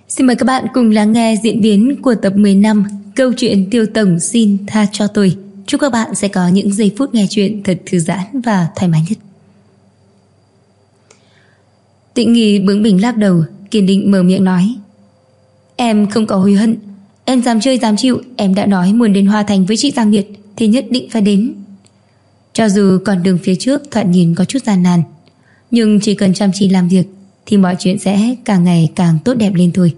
Xin mời các bạn cùng lắng nghe diễn biến của tập 15 câu chuyện Tiêu Tổng xin tha cho tôi. Chúc các bạn sẽ có những giây phút nghe chuyện thật thư giãn và thoải mái nhất. Tịnh Nghi bướng bỉnh lắc đầu, kiên định mở miệng nói: Em không có hối hận, em dám chơi dám chịu. Em đã nói muốn đến Hoa Thành với chị Giang Nguyệt thì nhất định phải đến. Cho dù con đường phía trước thoạt nhìn có chút gian nan, nhưng chỉ cần chăm chỉ làm việc thì mọi chuyện sẽ càng ngày càng tốt đẹp lên thôi.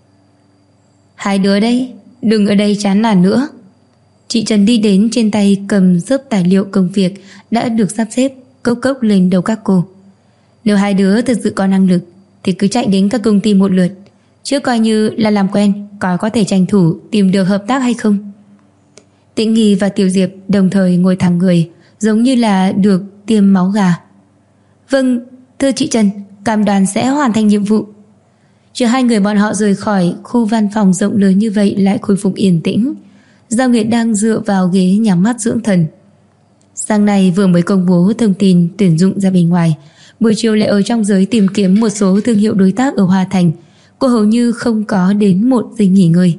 Hai đứa đây, đừng ở đây chán nản nữa. Chị Trần đi đến, trên tay cầm xấp tài liệu công việc đã được sắp xếp, cốc cốc lên đầu các cô. Nếu hai đứa thật sự có năng lực thì cứ chạy đến các công ty một lượt, chứ coi như là làm quen, coi có thể tranh thủ tìm được hợp tác hay không. Tịnh Nghi và Tiểu Diệp đồng thời ngồi thẳng người, giống như là được tiêm máu gà. Vâng, thưa chị Trần, cam đoan sẽ hoàn thành nhiệm vụ. Chờ hai người bọn họ rời khỏi khu văn phòng rộng lớn như vậy lại khôi phục yên tĩnh. Giang Nguyệt đang dựa vào ghế nhắm mắt dưỡng thần. Sáng nay vừa mới công bố thông tin tuyển dụng ra bên ngoài, buổi chiều lại ở trong giới tìm kiếm một số thương hiệu đối tác ở Hoa Thành. Cô hầu như không có đến một giây nghỉ ngơi.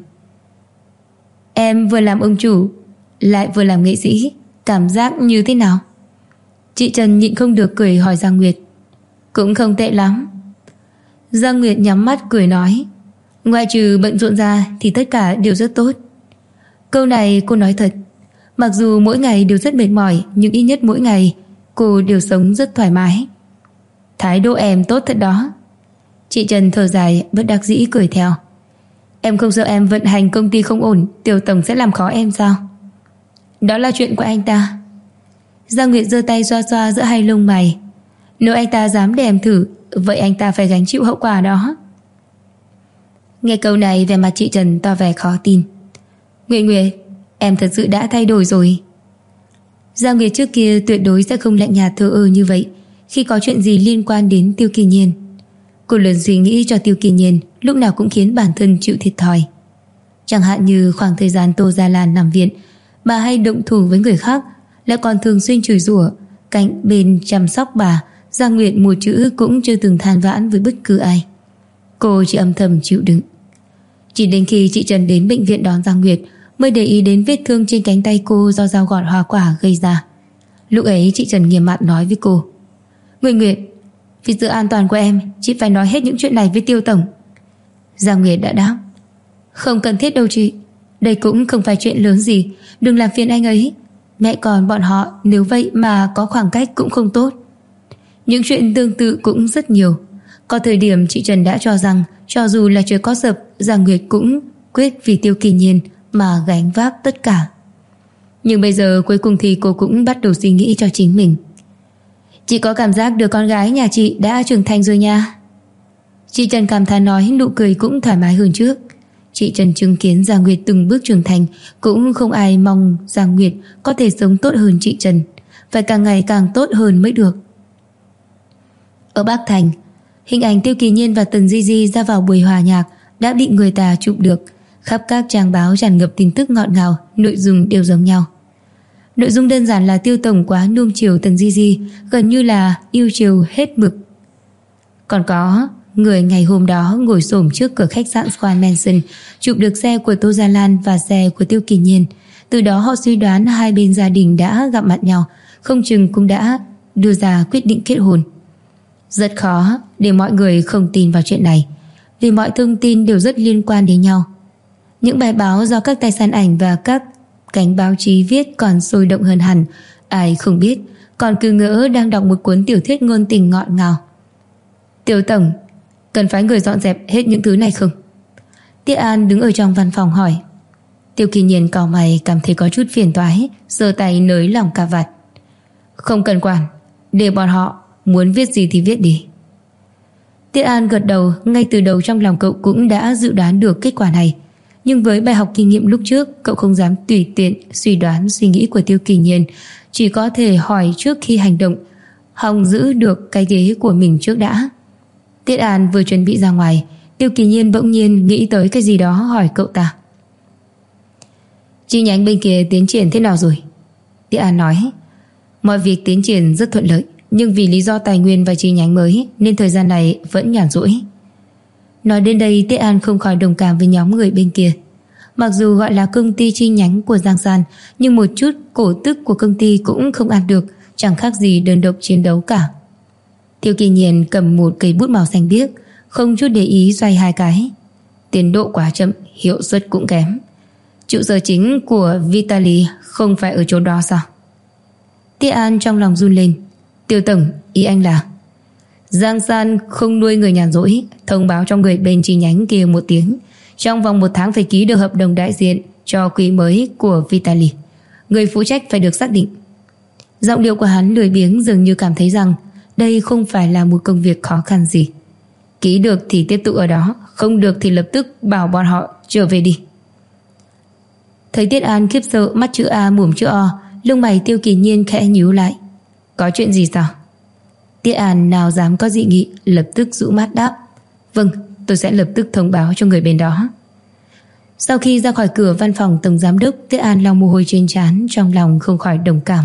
Em vừa làm ông chủ lại vừa làm nghệ sĩ, cảm giác như thế nào? Chị Trần nhịn không được cười hỏi Giang Nguyệt. Cũng không tệ lắm. Giang Nguyệt nhắm mắt cười nói, ngoại trừ bận rộn ra thì tất cả đều rất tốt. Câu này cô nói thật. Mặc dù mỗi ngày đều rất mệt mỏi, nhưng ít nhất mỗi ngày cô đều sống rất thoải mái. Thái độ em tốt thật đó. Chị Trần thở dài bất đắc dĩ cười theo. Em không sợ em vận hành công ty không ổn, Tiểu Tổng sẽ làm khó em sao? Đó là chuyện của anh ta. Giang Nguyệt giơ tay xoa xoa giữa hai lông mày. Nếu anh ta dám để em thử, vậy anh ta phải gánh chịu hậu quả đó. Nghe câu này, vẻ mặt chị Trần tỏ vẻ khó tin. Nguyệt Nguyệt, em thật sự đã thay đổi rồi. Giang Nguyệt trước kia tuyệt đối sẽ không lạnh nhạt thờ ơ như vậy khi có chuyện gì liên quan đến Tiêu Kỳ Nhiên. Cô luôn suy nghĩ cho Tiêu Kỳ Nhiên, lúc nào cũng khiến bản thân chịu thiệt thòi. Chẳng hạn như khoảng thời gian Tô Gia Lan nằm viện, bà hay động thủ với người khác, lại còn thường xuyên chửi rủa. Cạnh bên chăm sóc bà, Giang Nguyệt một chữ cũng chưa từng than vãn với bất cứ ai. Cô chỉ âm thầm chịu đựng. Chỉ đến khi chị Trần đến bệnh viện đón Giang Nguyệt mới để ý đến vết thương trên cánh tay cô do dao gọt hoa quả gây ra. Lúc ấy chị Trần nghiêm mặt nói với cô: Nguyệt Nguyệt, vì sự an toàn của em, chị phải nói hết những chuyện này với Tiêu Tổng. Giang Nguyệt đã đáp: Không cần thiết đâu chị, đây cũng không phải chuyện lớn gì, đừng làm phiền anh ấy. Mẹ con bọn họ nếu vậy mà có khoảng cách cũng không tốt. Những chuyện tương tự cũng rất nhiều. Có thời điểm chị Trần đã cho rằng cho dù là trời có sập, Giang Nguyệt cũng quyết vì Tiêu Kỳ Nhiên mà gánh vác tất cả. Nhưng bây giờ cuối cùng thì cô cũng bắt đầu suy nghĩ cho chính mình. Chị có cảm giác đứa con gái nhà chị đã trưởng thành rồi nha. Chị Trần cảm thán nói, nụ cười cũng thoải mái hơn trước. Chị Trần chứng kiến Giang Nguyệt từng bước trưởng thành, cũng không ai mong Giang Nguyệt có thể sống tốt hơn chị Trần, phải càng ngày càng tốt hơn mới được. Ở Bắc Thành, hình ảnh Tiêu Kỳ Nhiên và Tần Di Di ra vào buổi hòa nhạc đã bị người ta chụp được. Khắp các trang báo tràn ngập tin tức ngọt ngào, nội dung đều giống nhau. Nội dung đơn giản là Tiêu Tổng quá nuông chiều Tần Di Di, gần như là yêu chiều hết mực. Còn có người ngày hôm đó ngồi xổm trước cửa khách sạn Swan Mansion, chụp được xe của Tô Gia Lan và xe của Tiêu Kỳ Nhiên. Từ đó họ suy đoán hai bên gia đình đã gặp mặt nhau, không chừng cũng đã đưa ra quyết định kết hôn. Rất khó để mọi người không tin vào chuyện này, vì mọi thông tin đều rất liên quan đến nhau. Những bài báo do các tay săn ảnh và các cánh báo chí viết còn sôi động hơn hẳn. Ai không biết, còn cứ ngỡ đang đọc một cuốn tiểu thuyết ngôn tình ngọt ngào. Tiêu Tổng, cần phải người dọn dẹp hết những thứ này không? Tiết An đứng ở trong văn phòng hỏi. Tiêu Kỳ Nhiên cau mày, cảm thấy có chút phiền toái, giơ tay nới lỏng cà vạt. Không cần quản, để bọn họ muốn viết gì thì viết đi. Tiết An gật đầu, ngay từ đầu trong lòng cậu cũng đã dự đoán được kết quả này. Nhưng với bài học kinh nghiệm lúc trước, cậu không dám tùy tiện suy đoán suy nghĩ của Tiêu Kỳ Nhiên, chỉ có thể hỏi trước khi hành động, hòng giữ được cái ghế của mình trước đã. Tiết An vừa chuẩn bị ra ngoài, Tiêu Kỳ Nhiên bỗng nhiên nghĩ tới cái gì đó hỏi cậu ta. Chi nhánh bên kia tiến triển thế nào rồi? Tiết An nói, mọi việc tiến triển rất thuận lợi, nhưng vì lý do tài nguyên và chi nhánh mới nên thời gian này vẫn nhàn rỗi. Nói đến đây, Tiết An không khỏi đồng cảm với nhóm người bên kia. Mặc dù gọi là công ty chi nhánh của Giang San, nhưng một chút cổ tức của công ty cũng không ăn được, chẳng khác gì đơn độc chiến đấu cả. Tiêu Kỳ Nhiên cầm một cây bút màu xanh biếc, không chút để ý xoay hai cái. Tiến độ quá chậm, hiệu suất cũng kém. Trụ sở chính của Vitaly không phải ở chỗ đó sao? Tiết An trong lòng run lên. Tiêu tổng, ý anh là Giang San không nuôi người nhàn rỗi, thông báo cho người bên chi nhánh kia một tiếng, trong vòng 1 tháng phải ký được hợp đồng đại diện cho quỹ mới của Vitaly. Người phụ trách phải được xác định. Giọng điệu của hắn lười biếng, dường như cảm thấy rằng đây không phải là một công việc khó khăn gì. Ký được thì tiếp tục ở đó, không được thì lập tức bảo bọn họ trở về đi. Thấy Tiết An khiếp sợ, mắt chữ A mồm chữ O, lông mày Tiêu Kỳ Nhiên khẽ nhíu lại. Có chuyện gì sao? Tiết An nào dám có dị nghị, lập tức rũ mắt đáp. Vâng, tôi sẽ lập tức thông báo cho người bên đó. Sau khi ra khỏi cửa văn phòng tổng giám đốc, Tiết An lau mồ hôi trên trán, trong lòng không khỏi đồng cảm.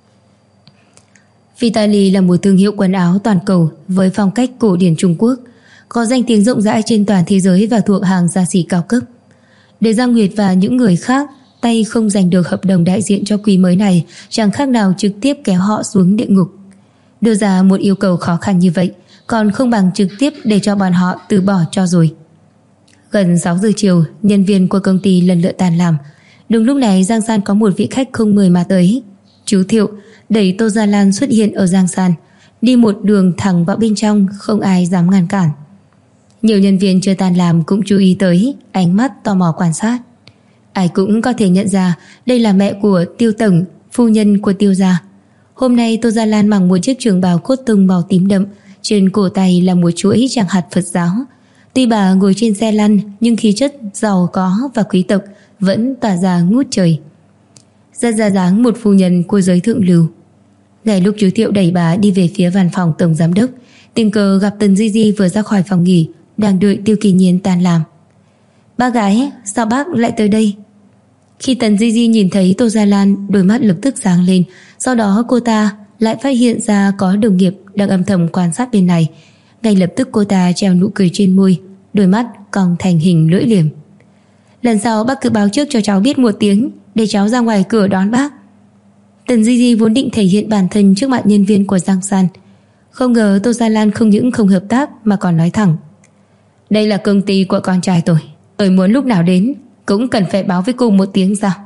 Vitaly là một thương hiệu quần áo toàn cầu với phong cách cổ điển Trung Quốc, có danh tiếng rộng rãi trên toàn thế giới và thuộc hàng xa xỉ cao cấp. Để Giang Nguyệt và những người khác tay không giành được hợp đồng đại diện cho quý mới này, chẳng khác nào trực tiếp kéo họ xuống địa ngục. Đưa ra một yêu cầu khó khăn như vậy, còn không bằng trực tiếp để cho bọn họ từ bỏ cho rồi. Gần 6 giờ chiều, nhân viên của công ty lần lượt tan làm. Đúng lúc này Giang San có một vị khách không mời mà tới. Chú Thiệu đẩy Tô Gia Lan xuất hiện ở Giang San, đi một đường thẳng vào bên trong, không ai dám ngăn cản. Nhiều nhân viên chưa tan làm cũng chú ý tới, ánh mắt tò mò quan sát. Ai cũng có thể nhận ra đây là mẹ của Tiêu tổng, phu nhân của Tiêu gia. Hôm nay Tô Gia Lan mặc một chiếc trường bào cốt tông màu tím đậm, trên cổ tay là một chuỗi tràng hạt Phật giáo. Tuy bà ngồi trên xe lăn, nhưng khí chất giàu có và quý tộc vẫn tỏa ra ngút trời. Rất ra dáng một phu nhân của giới thượng lưu. Ngay lúc chú Thiệu đẩy bà đi về phía văn phòng tổng giám đốc, tình cờ gặp Tần Di Di vừa ra khỏi phòng nghỉ, đang đợi Tiêu Kỳ Nhiên tan làm. Bác gái, sao bác lại tới đây? Khi Tần Di Di nhìn thấy Tô Gia Lan, đôi mắt lập tức sáng lên. Sau đó cô ta lại phát hiện ra có đồng nghiệp đang âm thầm quan sát bên này. Ngay lập tức cô ta treo nụ cười trên môi, đôi mắt cong thành hình lưỡi liềm. Lần sau bác cứ báo trước cho cháu biết một tiếng, để cháu ra ngoài cửa đón bác. Tần Di Di vốn định thể hiện bản thân trước mặt nhân viên của Giang San, không ngờ Tô Gia Lan không những không hợp tác mà còn nói thẳng. Đây là công ty của con trai tôi muốn lúc nào đến cũng cần phải báo với cô một tiếng sao?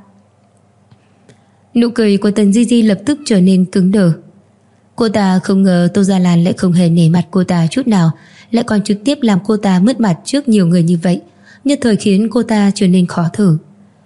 Nụ cười của Tần Di Di lập tức trở nên cứng đờ. Cô ta không ngờ Tô Gia Lan lại không hề nể mặt cô ta chút nào, lại còn trực tiếp làm cô ta mất mặt trước nhiều người như vậy, nhất thời khiến cô ta trở nên khó thở.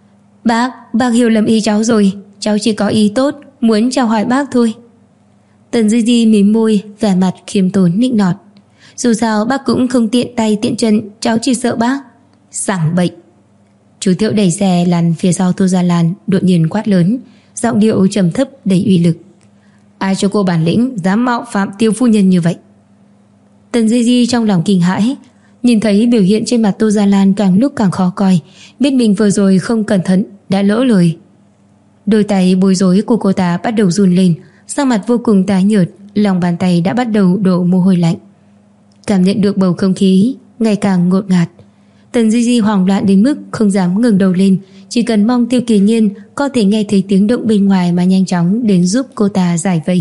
Bác hiểu lầm ý cháu rồi, cháu chỉ có ý tốt, muốn chào hỏi bác thôi. Tần Di Di mím môi, vẻ mặt khiêm tốn nịnh nọt. Dù sao bác cũng không tiện tay tiện chân, cháu chỉ sợ bác. Sảng bệnh. Chú Thiệu đẩy xe lăn phía sau Tô Gia Lan, đột nhiên quát lớn, giọng điệu trầm thấp đầy uy lực. Ai cho cô bản lĩnh dám mạo phạm Tiêu phu nhân như vậy? Tần Di Di trong lòng kinh hãi, nhìn thấy biểu hiện trên mặt Tô Gia Lan càng lúc càng khó coi, biết mình vừa rồi không cẩn thận đã lỡ lời. Đôi tay bối rối của cô ta bắt đầu run lên, sắc mặt vô cùng tái nhợt, lòng bàn tay đã bắt đầu đổ mồ hôi lạnh. Cảm nhận được bầu không khí ngày càng ngột ngạt, Tần Di Di hoảng loạn đến mức không dám ngẩng đầu lên, chỉ cần mong Tiêu Kỳ Nhiên có thể nghe thấy tiếng động bên ngoài mà nhanh chóng đến giúp cô ta giải vây.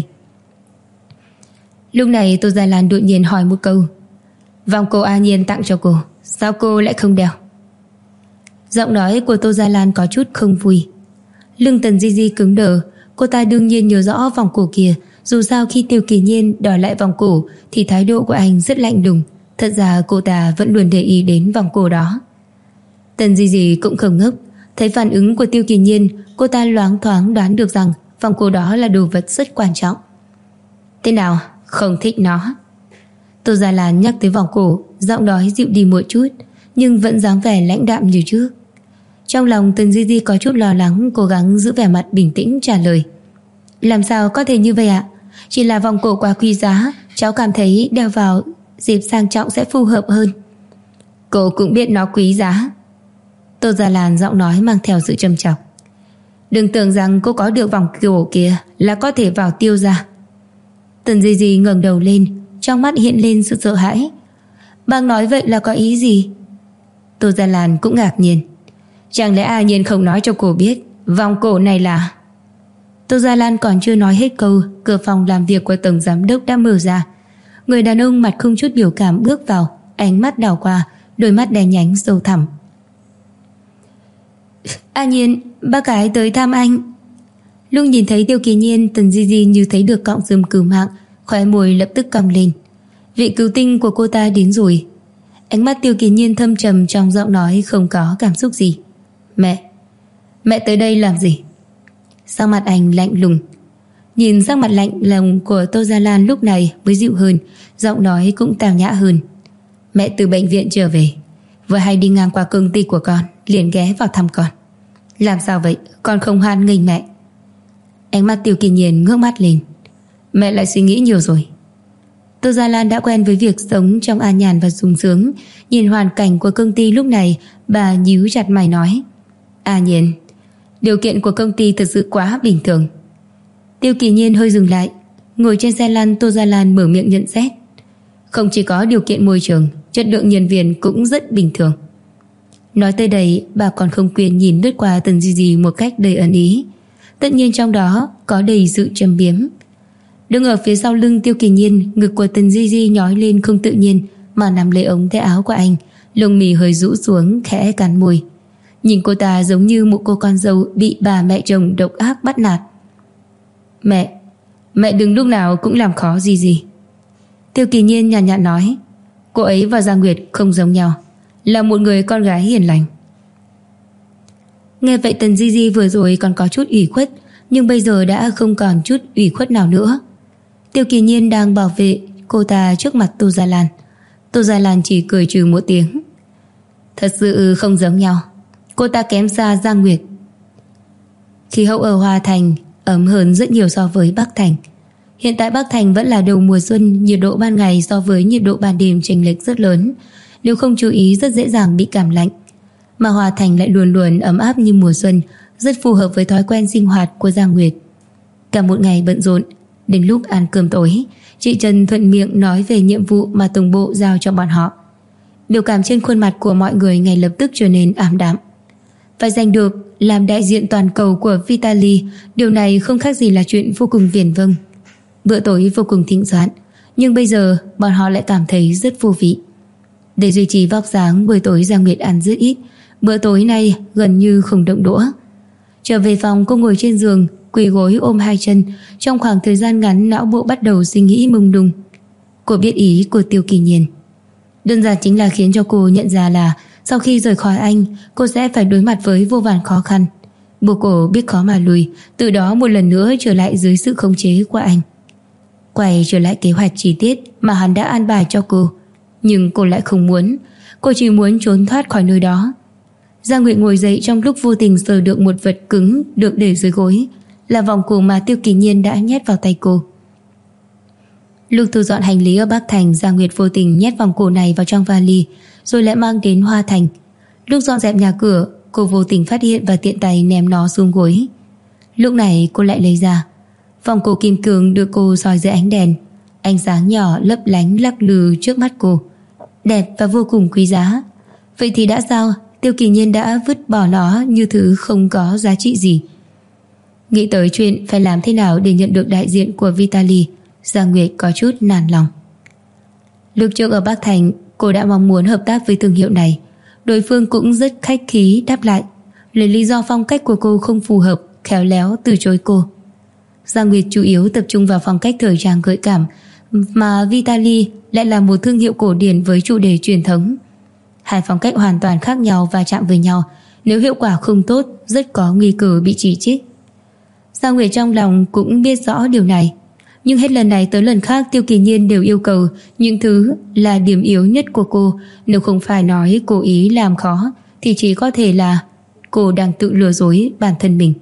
Lúc này Tô Gia Lan đột nhiên hỏi một câu. Vòng cổ A Nhiên tặng cho cô, sao cô lại không đeo? Giọng nói của Tô Gia Lan có chút không vui. Lưng Tần Di Di cứng đờ, cô ta đương nhiên nhớ rõ vòng cổ kia. Dù sao khi Tiêu Kỳ Nhiên đòi lại vòng cổ thì thái độ của anh rất lạnh lùng. Thật ra cô ta vẫn luôn để ý đến vòng cổ đó. Tần Di Di cũng không ngốc, thấy phản ứng của Tiêu Kỳ Nhiên, cô ta loáng thoáng đoán được rằng vòng cổ đó là đồ vật rất quan trọng. Thế nào, không thích nó? Tô Gia Lan nhắc tới vòng cổ, giọng nói dịu đi một chút, nhưng vẫn dáng vẻ lãnh đạm như trước. Trong lòng Tần Di Di có chút lo lắng, cố gắng giữ vẻ mặt bình tĩnh trả lời. Làm sao có thể như vậy ạ? Chỉ là vòng cổ quá quý giá, cháu cảm thấy đeo vào dịp sang trọng sẽ phù hợp hơn. Cô cũng biết nó quý giá. Tô Gia Lan giọng nói mang theo sự trầm trọng. Đừng tưởng rằng cô có được vòng cổ kia là có thể vào Tiêu gia. Tần Di Di ngẩng đầu lên, trong mắt hiện lên sự sợ hãi. Bác nói vậy là có ý gì? Tô Gia Lan cũng ngạc nhiên. Chẳng lẽ A Nhiên không nói cho cô biết vòng cổ này là... Tô Gia Lan còn chưa nói hết câu, cửa phòng làm việc của tổng giám đốc đã mở ra. Người đàn ông mặt không chút biểu cảm bước vào, ánh mắt đảo qua, đôi mắt đen nhánh sâu thẳm. A Nhiên, bác gái tới thăm anh. Lúc nhìn thấy Tiêu Kỳ Nhiên, Tần Di Di như thấy được cọng rơm cứu mạng, khóe môi lập tức cong lên. Vị cứu tinh của cô ta đến rồi. Ánh mắt Tiêu Kỳ Nhiên thâm trầm, trong giọng nói không có cảm xúc gì. Mẹ tới đây làm gì? Sắc mặt anh lạnh lùng. Nhìn sắc mặt lạnh lùng của Tô Gia Lan lúc này mới dịu hơn, giọng nói cũng tào nhã hơn. Mẹ từ bệnh viện trở về, vừa hay đi ngang qua công ty của con, liền ghé vào thăm con. Làm sao vậy? Con không hoan nghênh mẹ. Ánh mắt Tiêu Kỳ Nhiên ngước mắt lên. Mẹ lại suy nghĩ nhiều rồi. Tô Gia Lan đã quen với việc sống trong an nhàn và sung sướng. Nhìn hoàn cảnh của công ty lúc này, bà nhíu chặt mày nói. A Nhiên, điều kiện của công ty thật sự quá bình thường. Tiêu Kỳ Nhiên hơi dừng lại. Ngồi trên xe lăn, Tô Gia Lan mở miệng nhận xét. Không chỉ có điều kiện môi trường, chất lượng nhân viên cũng rất bình thường. Nói tới đây, bà còn không quên nhìn lướt qua Tần Di Di một cách đầy ẩn ý. Tất nhiên trong đó có đầy sự châm biếm. Đứng ở phía sau lưng Tiêu Kỳ Nhiên, ngực của Tần Di Di nhói lên không tự nhiên mà nắm lấy ống tay áo của anh, lông mì hơi rũ xuống, khẽ cắn môi. Nhìn cô ta giống như một cô con dâu bị bà mẹ chồng độc ác bắt nạt. Mẹ đừng lúc nào cũng làm khó Di Di. Tiêu Kỳ Nhiên nhàn nhạt nói. Cô ấy và Giang Nguyệt không giống nhau, là một người con gái hiền lành. Nghe vậy Tần Di Di vừa rồi còn có chút ủy khuất, nhưng bây giờ đã không còn chút ủy khuất nào nữa. Tiêu Kỳ Nhiên đang bảo vệ cô ta trước mặt Tô Gia Lan. Tô Gia Lan chỉ cười trừ một tiếng. Thật sự không giống nhau. Cô ta kém xa Giang Nguyệt. Khí hậu ở Hoa Thành ấm hơn rất nhiều so với Bắc Thành. Hiện tại Bắc Thành vẫn là đầu mùa xuân, nhiệt độ ban ngày so với nhiệt độ ban đêm chênh lệch rất lớn. Nếu không chú ý rất dễ dàng bị cảm lạnh. Mà Hoa Thành lại luôn luôn ấm áp như mùa xuân, rất phù hợp với thói quen sinh hoạt của Giang Nguyệt. Cả một ngày bận rộn, đến lúc ăn cơm tối, chị Trần thuận miệng nói về nhiệm vụ mà tổng bộ giao cho bọn họ. Biểu cảm trên khuôn mặt của mọi người ngay lập tức trở nên ảm đạm. Phải giành được làm đại diện toàn cầu của Vitaly, điều này không khác gì là chuyện vô cùng viển vông. Bữa tối vô cùng thịnh soạn, nhưng bây giờ bọn họ lại cảm thấy rất vô vị. Để duy trì vóc dáng, buổi tối Giang Nguyệt ăn rất ít. Bữa tối nay gần như không động đũa. Trở về phòng, cô ngồi trên giường, quỳ gối ôm hai chân. Trong khoảng thời gian ngắn, não bộ bắt đầu suy nghĩ mông lung. Cô biết ý của Tiêu Kỳ Nhiên. Đơn giản chính là khiến cho cô nhận ra là sau khi rời khỏi anh, cô sẽ phải đối mặt với vô vàn khó khăn. Buộc cô biết khó mà lùi, từ đó một lần nữa trở lại dưới sự khống chế của anh. Quay trở lại kế hoạch chi tiết mà hắn đã an bài cho cô. Nhưng cô lại không muốn. Cô chỉ muốn trốn thoát khỏi nơi đó. Giang Nguyệt ngồi dậy trong lúc vô tình sờ được một vật cứng được để dưới gối, là vòng cổ mà Tiêu Kỳ Nhiên đã nhét vào tay cô. Lúc thu dọn hành lý ở Bắc Thành, Giang Nguyệt vô tình nhét vòng cổ này vào trong vali, rồi lại mang đến Hoa Thành. Lúc dọn dẹp nhà cửa, cô vô tình phát hiện và tiện tay ném nó xuống gối. Lúc này cô lại lấy ra. Vòng cổ kim cương được cô soi dưới ánh đèn. Ánh sáng nhỏ lấp lánh lắc lư trước mắt cô, đẹp và vô cùng quý giá. Vậy thì đã sao? Tiêu Kỳ Nhiên đã vứt bỏ nó như thứ không có giá trị gì. Nghĩ tới chuyện phải làm thế nào để nhận được đại diện của Vitaly, Giang Nguyệt có chút nản lòng. Lúc trước ở Bắc Thành, cô đã mong muốn hợp tác với thương hiệu này. Đối phương cũng rất khách khí đáp lại, lấy lý do phong cách của cô không phù hợp, khéo léo từ chối cô. Giang Nguyệt chủ yếu tập trung vào phong cách thời trang gợi cảm, mà Vitaly lại là một thương hiệu cổ điển với chủ đề truyền thống. Hai phong cách hoàn toàn khác nhau và chạm với nhau, nếu hiệu quả không tốt, rất có nguy cơ bị chỉ trích. Giang Nguyệt trong lòng cũng biết rõ điều này, nhưng hết lần này tới lần khác Tiêu Kỳ Nhiên đều yêu cầu những thứ là điểm yếu nhất của cô. Nếu không phải nói cố ý làm khó, thì chỉ có thể là cô đang tự lừa dối bản thân mình.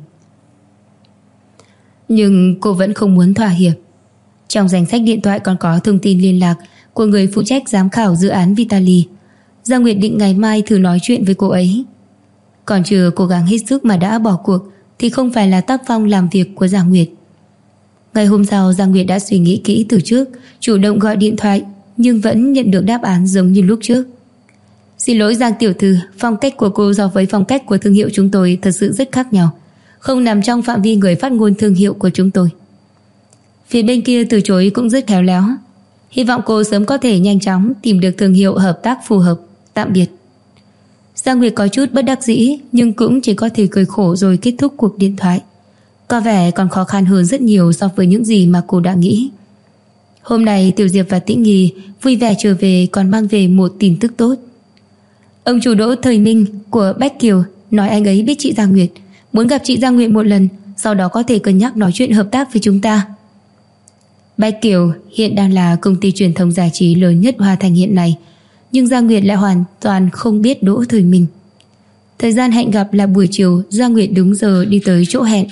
Nhưng cô vẫn không muốn thỏa hiệp. Trong danh sách điện thoại còn có thông tin liên lạc của người phụ trách giám khảo dự án Vitaly. Giang Nguyệt định ngày mai thử nói chuyện với cô ấy. Còn chưa cố gắng hết sức mà đã bỏ cuộc thì không phải là tác phong làm việc của Giang Nguyệt. Ngày hôm sau, Giang Nguyệt đã suy nghĩ kỹ từ trước, chủ động gọi điện thoại nhưng vẫn nhận được đáp án giống như lúc trước. Xin lỗi Giang tiểu thư, phong cách của cô so với phong cách của thương hiệu chúng tôi thật sự rất khác nhau, không nằm trong phạm vi người phát ngôn thương hiệu của chúng tôi. Phía bên kia từ chối cũng rất khéo léo. Hy vọng cô sớm có thể nhanh chóng tìm được thương hiệu hợp tác phù hợp. Tạm biệt. Giang Nguyệt có chút bất đắc dĩ, nhưng cũng chỉ có thể cười khổ rồi kết thúc cuộc điện thoại. Có vẻ còn khó khăn hơn rất nhiều so với những gì mà cô đã nghĩ. Hôm nay Tiểu Diệp và Tĩnh Nghi vui vẻ trở về, còn mang về một tin tức tốt. Ông chủ Đỗ Thời Minh của Bách Kiều nói anh ấy biết chị Giang Nguyệt, muốn gặp chị Giang Nguyệt một lần, sau đó có thể cân nhắc nói chuyện hợp tác với chúng ta. Bách Kiều hiện đang là công ty truyền thông giải trí lớn nhất Hoa Thành hiện nay, nhưng Giang Nguyệt lại hoàn toàn không biết Đỗ Thời Minh. Thời gian hẹn gặp là buổi chiều, Giang Nguyệt đúng giờ đi tới chỗ hẹn.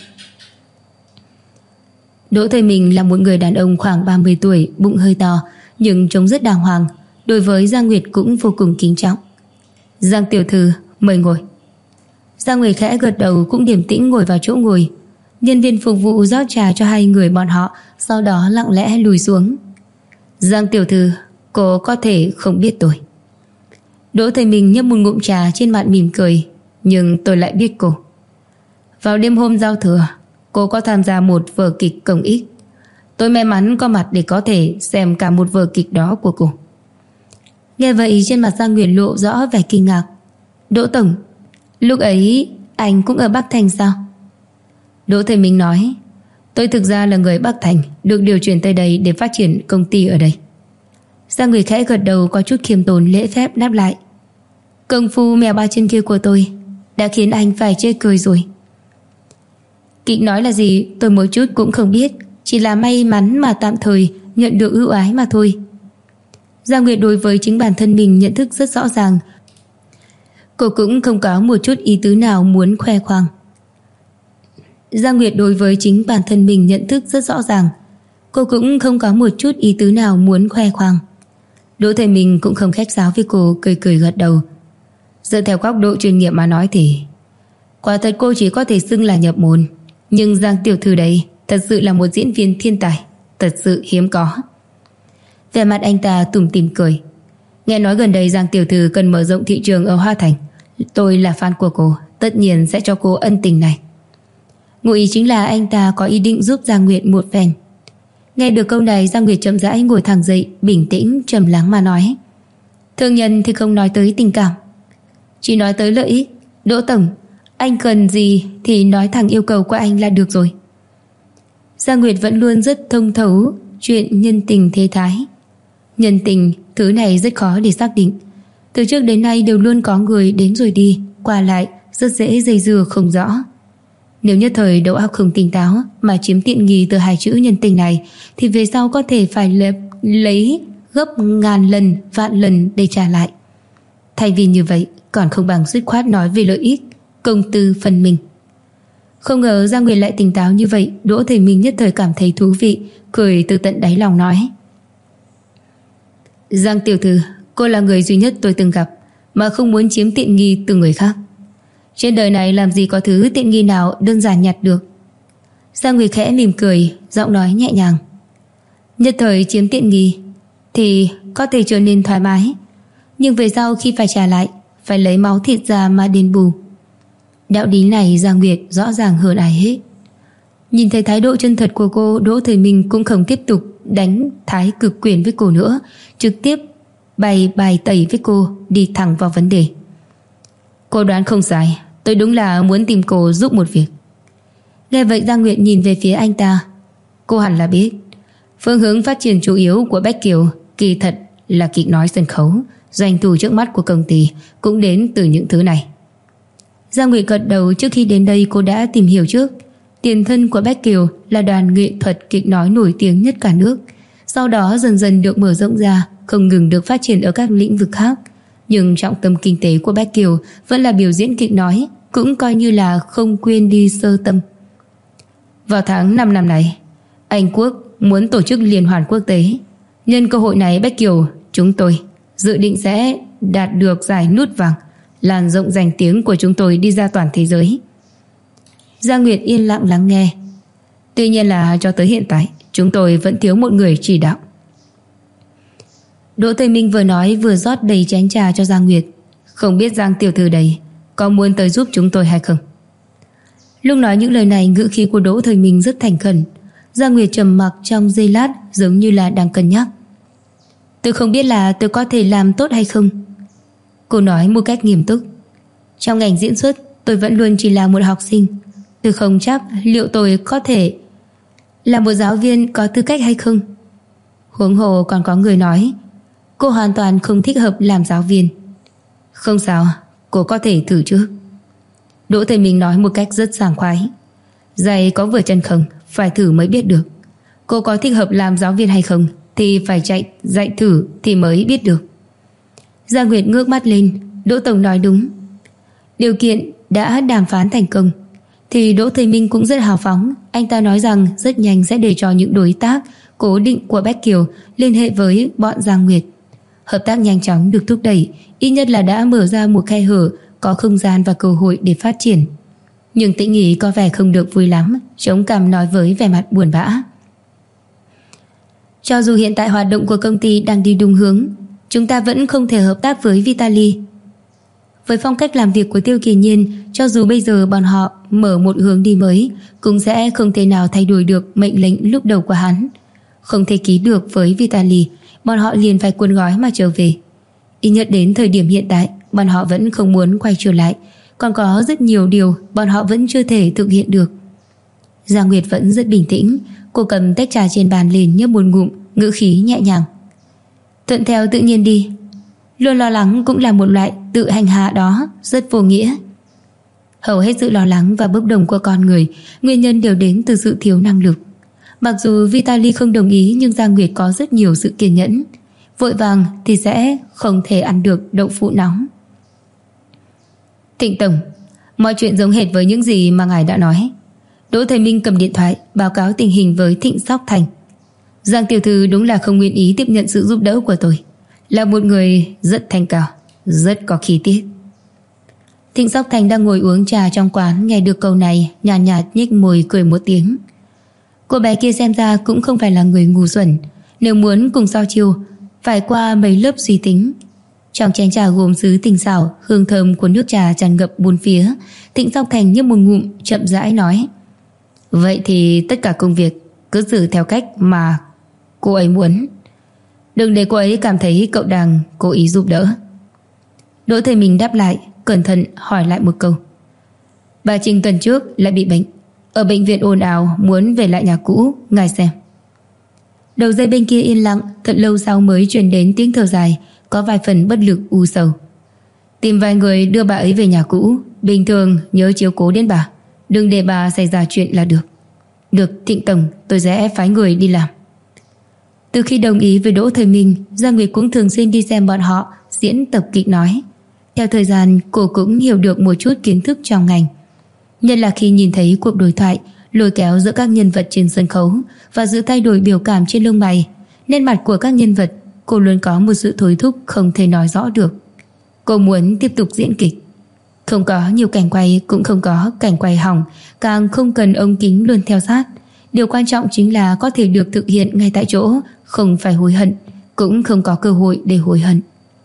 Đỗ Thời Minh là một người đàn ông khoảng 30 tuổi, bụng hơi to, nhưng trông rất đàng hoàng. Đối với Giang Nguyệt cũng vô cùng kính trọng. Giang tiểu thư, mời ngồi. Giang Nguyệt khẽ gật đầu, cũng điềm tĩnh ngồi vào chỗ ngồi. Nhân viên phục vụ rót trà cho hai người bọn họ, sau đó lặng lẽ lùi xuống. Giang tiểu thư, cô có thể không biết tôi. Đỗ Thời Minh nhấp một ngụm trà, trên mặt mỉm cười. Nhưng tôi lại biết cô. Vào đêm hôm giao thừa, cô có tham gia một vở kịch công ích. Tôi may mắn có mặt để có thể xem cả một vở kịch đó của cô. Nghe vậy trên mặt Giang Nguyệt lộ rõ vẻ kinh ngạc. Đỗ tổng, lúc ấy anh cũng ở Bắc Thành sao? Đỗ Thời Minh nói, tôi thực ra là người Bắc Thành, được điều chuyển tới đây để phát triển công ty ở đây. Giang Nguyệt khẽ gật đầu, có chút khiêm tốn lễ phép đáp lại. Công phu mèo ba chân kia của tôi đã khiến anh phải chê cười rồi. Kịch nói là gì tôi một chút cũng không biết, chỉ là may mắn mà tạm thời nhận được ưu ái mà thôi. Giang Nguyệt đối với chính bản thân mình nhận thức rất rõ ràng. Cô cũng không có một chút ý tứ nào muốn khoe khoang. Giang Nguyệt đối với chính bản thân mình nhận thức rất rõ ràng. Cô cũng không có một chút ý tứ nào muốn khoe khoang. Đỗ Thời Minh cũng không khách sáo với cô, cười cười gật đầu. Dựa theo góc độ chuyên nghiệp mà nói thì quả thật cô chỉ có thể xưng là nhập môn. Nhưng Giang tiểu thư đây thật sự là một diễn viên thiên tài, thật sự hiếm có. Vẻ mặt anh ta tủm tỉm cười. Nghe nói gần đây Giang tiểu thư cần mở rộng thị trường ở Hoa Thành. Tôi là fan của cô, tất nhiên sẽ cho cô ân tình này. Ngụ ý chính là anh ta có ý định giúp Giang Nguyệt một phen. Nghe được câu này, Giang Nguyệt chậm rãi ngồi thẳng dậy, bình tĩnh trầm lắng mà nói. Thương nhân thì không nói tới tình cảm, chỉ nói tới lợi ích. Đỗ tổng, anh cần gì thì nói thẳng yêu cầu của anh là được rồi. Giang Nguyệt vẫn luôn rất thông thấu chuyện nhân tình thế thái. Nhân tình, thứ này rất khó để xác định. Từ trước đến nay đều luôn có người đến rồi đi, qua lại, rất dễ dây dưa không rõ. Nếu nhất thời đầu óc không tỉnh táo mà chiếm tiện nghi từ hai chữ nhân tình này, thì về sau có thể phải lấy gấp ngàn lần, vạn lần để trả lại. Thay vì như vậy, còn không bằng dứt khoát nói về lợi ích, công tư phần mình. Không ngờ Giang Nguyệt lại tỉnh táo như vậy. Đỗ Thời Minh nhất thời cảm thấy thú vị, cười từ tận đáy lòng nói. Giang tiểu thư, cô là người duy nhất tôi từng gặp mà không muốn chiếm tiện nghi từ người khác. Trên đời này làm gì có thứ tiện nghi nào đơn giản nhặt được. Giang Nguyệt khẽ mỉm cười, giọng nói nhẹ nhàng. Nhất thời chiếm tiện nghi thì có thể trở nên thoải mái, nhưng về sau khi phải trả lại, phải lấy máu thịt ra mà đền bù. Đạo lý này Giang Nguyệt rõ ràng hơn ai hết. Nhìn thấy thái độ chân thật của cô, Đỗ Thời Minh cũng không tiếp tục đánh thái cực quyền với cô nữa, trực tiếp bày bài tẩy với cô, đi thẳng vào vấn đề. Cô đoán không sai, tôi đúng là muốn tìm cô giúp một việc. Nghe vậy Giang Nguyệt nhìn về phía anh ta. Cô hẳn là biết, phương hướng phát triển chủ yếu của Bách Kiều kỳ thật là kịch nói sân khấu. Doanh thu trước mắt của công ty cũng đến từ những thứ này. Giang Nguyệt gật đầu. Trước khi đến đây cô đã tìm hiểu trước. Tiền thân của Bách Kiều là đoàn nghệ thuật kịch nói nổi tiếng nhất cả nước. Sau đó dần dần được mở rộng ra, không ngừng được phát triển ở các lĩnh vực khác. Nhưng trọng tâm kinh tế của Bách Kiều vẫn là biểu diễn kịch nói, cũng coi như là không quên đi sơ tâm. Vào tháng 5 năm này, Anh Quốc muốn tổ chức liên hoan quốc tế. Nhân cơ hội này Bách Kiều chúng tôi dự định sẽ đạt được giải nút vàng, làn rộng danh tiếng của chúng tôi đi ra toàn thế giới. Giang Nguyệt yên lặng lắng nghe. Tuy nhiên là cho tới hiện tại chúng tôi vẫn thiếu một người chỉ đạo. Đỗ Thời Minh vừa nói vừa rót đầy chén trà cho Giang Nguyệt. Không biết Giang tiểu thư đấy có muốn tới giúp chúng tôi hay không? Lúc nói những lời này, ngữ khí của Đỗ Thời Minh rất thành khẩn. Giang Nguyệt trầm mặc trong giây lát, giống như là đang cân nhắc. Tôi không biết là tôi có thể làm tốt hay không. Cô nói một cách nghiêm túc. Trong ngành diễn xuất, tôi vẫn luôn chỉ là một học sinh. Tôi không chắc liệu tôi có thể là một giáo viên có tư cách hay không. Huống hồ còn có người nói cô hoàn toàn không thích hợp làm giáo viên. Không sao, cô có thể thử trước. Đỗ Thời Minh nói một cách rất sảng khoái. Giày có vừa chân không, phải thử mới biết được. Cô có thích hợp làm giáo viên hay không thì phải dạy thử thì mới biết được. Giang Nguyệt ngước mắt lên. Đỗ tổng nói đúng. Điều kiện đã đàm phán thành công thì Đỗ Thời Minh cũng rất hào phóng. Anh ta nói rằng rất nhanh sẽ để cho những đối tác cố định của Bách Kiều liên hệ với bọn Giang Nguyệt. Hợp tác nhanh chóng được thúc đẩy, ít nhất là đã mở ra một khe hở, có không gian và cơ hội để phát triển. Nhưng Tĩnh Ý có vẻ không được vui lắm, chống cằm nói với vẻ mặt buồn bã. Cho dù hiện tại hoạt động của công ty đang đi đúng hướng, chúng ta vẫn không thể hợp tác với Vitaly. Với phong cách làm việc của Tiêu Kỳ Nhiên, cho dù bây giờ bọn họ mở một hướng đi mới, cũng sẽ không thể nào thay đổi được mệnh lệnh lúc đầu của hắn. Không thể ký được với Vitaly, bọn họ liền phải cuốn gói mà trở về. Ít nhất đến thời điểm hiện tại, bọn họ vẫn không muốn quay trở lại. Còn có rất nhiều điều bọn họ vẫn chưa thể thực hiện được. Giang Nguyệt vẫn rất bình tĩnh. Cô cầm tách trà trên bàn lên nhấp một ngụm, ngữ khí nhẹ nhàng. Thuận theo tự nhiên đi. Luôn lo lắng cũng là một loại tự hành hạ đó, rất vô nghĩa. Hầu hết sự lo lắng và bốc đồng của con người, nguyên nhân đều đến từ sự thiếu năng lực. Mặc dù Vitaly không đồng ý, nhưng Giang Nguyệt có rất nhiều sự kiên nhẫn. Vội vàng thì sẽ không thể ăn được đậu phụ nóng. Thịnh tổng, mọi chuyện giống hệt với những gì mà ngài đã nói. Đỗ Thời Minh cầm điện thoại báo cáo tình hình với Thịnh Sóc Thành. Giang tiểu thư đúng là không nguyện ý tiếp nhận sự giúp đỡ của tôi. Là một người rất thanh cao, rất có khí tiết. Thịnh Sóc Thành đang ngồi uống trà trong quán, nghe được câu này nhàn nhạt nhếch môi cười một tiếng. Cô bé kia xem ra cũng không phải là người ngu xuẩn. Nếu muốn cùng so chiêu, phải qua mấy lớp suy tính. Trong chén trà gốm sứ tinh xảo, hương thơm của nước trà tràn ngập bốn phía. Thịnh Sóc Thành nhấp một ngụm, chậm rãi nói: Vậy thì tất cả công việc cứ xử theo cách mà cô ấy muốn. Đừng để cô ấy cảm thấy cậu đang cố ý giúp đỡ. Đỗ Thời Minh đáp lại, cẩn thận hỏi lại một câu. Bà Trinh tuần trước lại bị bệnh, ở bệnh viện ồn ào, muốn về lại nhà cũ, ngài xem. Đầu dây bên kia yên lặng, thật lâu sau mới truyền đến tiếng thở dài, có vài phần bất lực u sầu. Tìm vài người đưa bà ấy về nhà cũ, bình thường nhớ chiếu cố đến bà, đừng để bà xảy ra chuyện là được. Được Thịnh tổng, tôi sẽ phái người đi làm. Từ khi đồng ý với Đỗ Thời Minh, Giang Nguyệt cũng thường xuyên đi xem bọn họ diễn tập kịch nói. Theo thời gian, cô cũng hiểu được một chút kiến thức trong ngành. Nhất là khi nhìn thấy cuộc đối thoại lôi kéo giữa các nhân vật trên sân khấu và sự thay đổi biểu cảm trên lông mày, nét mặt của các nhân vật, cô luôn có một sự thôi thúc không thể nói rõ được. Cô muốn tiếp tục diễn kịch. Không có nhiều cảnh quay, cũng không có cảnh quay hỏng, càng không cần ống kính luôn theo sát. Điều quan trọng chính là có thể được thực hiện ngay tại chỗ, không phải hối hận, cũng không có cơ hội để hối hận.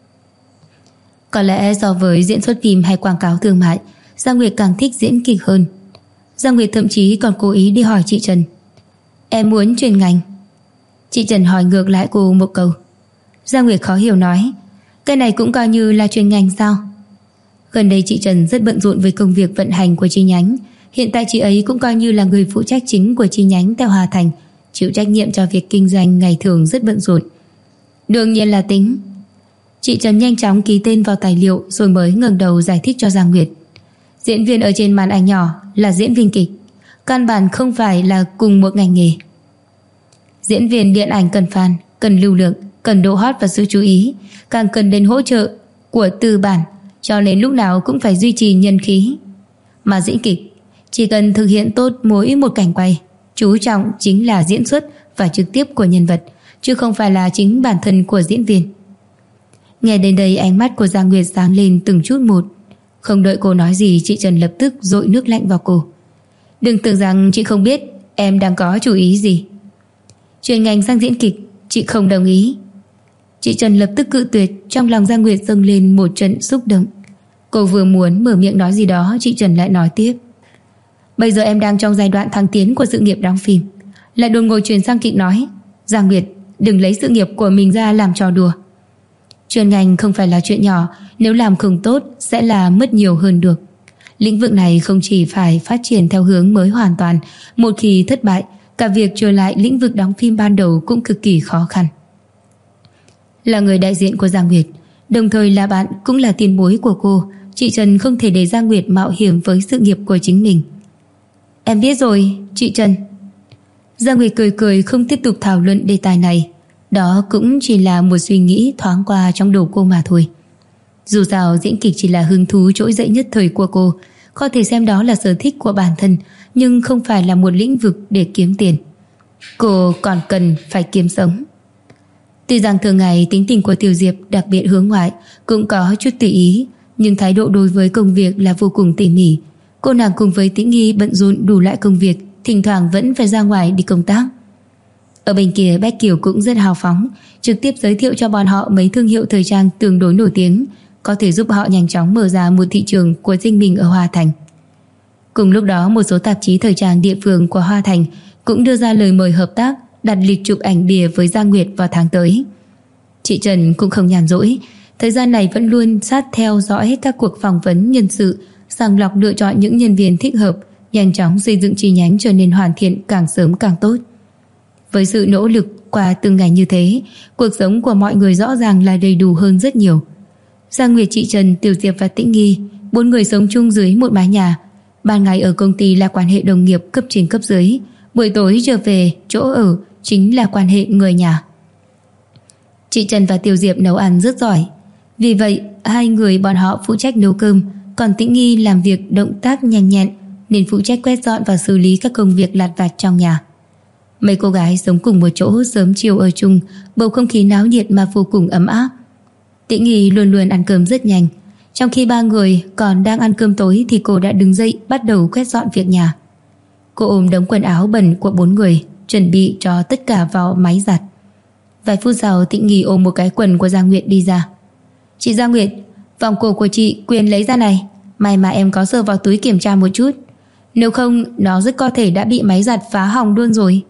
Có lẽ do với diễn xuất phim hay quảng cáo thương mại, Giang Nguyệt càng thích diễn kịch hơn. Giang Nguyệt thậm chí còn cố ý đi hỏi chị Trần: Em muốn chuyển ngành? Chị Trần hỏi ngược lại cô một câu. Giang Nguyệt khó hiểu nói: Cái này cũng coi như là chuyển ngành sao? Gần đây chị Trần rất bận rộn với công việc vận hành của chi nhánh. Hiện tại chị ấy cũng coi như là người phụ trách chính của chi nhánh tại Hòa Thành, chịu trách nhiệm cho việc kinh doanh ngày thường rất bận rộn. Đương nhiên là tính. Chị Trần nhanh chóng ký tên vào tài liệu rồi mới ngẩng đầu giải thích cho Giang Nguyệt. Diễn viên ở trên màn ảnh nhỏ là diễn viên kịch, căn bản không phải là cùng một ngành nghề. Diễn viên điện ảnh cần fan, cần lưu lượng, cần độ hot và sự chú ý, càng cần đến hỗ trợ của tư bản, cho nên lúc nào cũng phải duy trì nhân khí. Mà diễn kịch chỉ cần thực hiện tốt mỗi một cảnh quay, chú trọng chính là diễn xuất và trực tiếp của nhân vật, chứ không phải là chính bản thân của diễn viên. Nghe đến đây, ánh mắt của Giang Nguyệt sáng lên từng chút một. Không đợi cô nói gì, chị Trần lập tức dội nước lạnh vào cô. Đừng tưởng rằng chị không biết em đang có chủ ý gì. Chuyển ngành sang diễn kịch, chị không đồng ý. Chị Trần lập tức cự tuyệt. Trong lòng Giang Nguyệt dâng lên một trận xúc động. Cô vừa muốn mở miệng nói gì đó, chị Trần lại nói tiếp: Bây giờ em đang trong giai đoạn thăng tiến của sự nghiệp đóng phim. Lại đột ngột chuyển sang kịch nói. Giang Nguyệt, đừng lấy sự nghiệp của mình ra làm trò đùa. Chuyên ngành không phải là chuyện nhỏ, nếu làm không tốt sẽ là mất nhiều hơn được. Lĩnh vực này không chỉ phải phát triển theo hướng mới hoàn toàn, một khi thất bại, cả việc trở lại lĩnh vực đóng phim ban đầu cũng cực kỳ khó khăn. Là người đại diện của Giang Nguyệt, đồng thời là bạn cũng là tiền bối của cô, chị Trần không thể để Giang Nguyệt mạo hiểm với sự nghiệp của chính mình. Em biết rồi, chị Trần. Giang Nguyệt cười cười không tiếp tục thảo luận đề tài này. Đó cũng chỉ là một suy nghĩ thoáng qua trong đầu cô mà thôi. Dù sao diễn kịch chỉ là hứng thú trỗi dậy nhất thời của cô, có thể xem đó là sở thích của bản thân, nhưng không phải là một lĩnh vực để kiếm tiền. Cô còn cần phải kiếm sống. Tuy rằng thường ngày tính tình của Tiểu Diệp đặc biệt hướng ngoại, cũng có chút tùy ý, nhưng thái độ đối với công việc là vô cùng tỉ mỉ. Cô nàng cùng với Tĩnh Nghi bận rộn đủ loại công việc, thỉnh thoảng vẫn phải ra ngoài đi công tác. Ở bên kia Bách Kiều cũng rất hào phóng, trực tiếp giới thiệu cho bọn họ mấy thương hiệu thời trang tương đối nổi tiếng, có thể giúp họ nhanh chóng mở ra một thị trường của riêng mình ở Hoa Thành. Cùng lúc đó, một số tạp chí thời trang địa phương của Hoa Thành cũng đưa ra lời mời hợp tác, đặt lịch chụp ảnh bìa với Giang Nguyệt vào tháng tới. Chị Trần cũng không nhàn rỗi, thời gian này vẫn luôn sát theo dõi các cuộc phỏng vấn nhân sự, sàng lọc lựa chọn những nhân viên thích hợp, nhanh chóng xây dựng chi nhánh trở nên hoàn thiện càng sớm càng tốt. Với sự nỗ lực qua từng ngày như thế, cuộc sống của mọi người rõ ràng là đầy đủ hơn rất nhiều. Giang Nguyệt, chị Trần, Tiểu Diệp và Tĩnh Nghi, 4 người sống chung dưới một mái nhà. Ban ngày ở công ty là quan hệ đồng nghiệp cấp trên cấp dưới, buổi tối trở về chỗ ở chính là quan hệ người nhà. Chị Trần và Tiểu Diệp nấu ăn rất giỏi, vì vậy hai người bọn họ phụ trách nấu cơm, còn Tĩnh Nghi làm việc động tác nhanh nhẹn nên phụ trách quét dọn và xử lý các công việc lặt vặt trong nhà. Mấy cô gái sống cùng một chỗ, sớm chiều ở chung, bầu không khí náo nhiệt mà vô cùng ấm áp. Tĩnh Nghi luôn luôn ăn cơm rất nhanh. Trong khi ba người còn đang ăn cơm tối thì cô đã đứng dậy bắt đầu quét dọn việc nhà. Cô ôm đống quần áo bẩn của 4 người, chuẩn bị cho tất cả vào máy giặt. Vài phút sau, Tĩnh Nghi ôm một cái quần của Giang Nguyệt đi ra. Chị Giang Nguyệt, vòng cổ của chị Quyền lấy ra này, may mà em có sờ vào túi kiểm tra một chút, nếu không nó rất có thể đã bị máy giặt phá hỏng luôn rồi.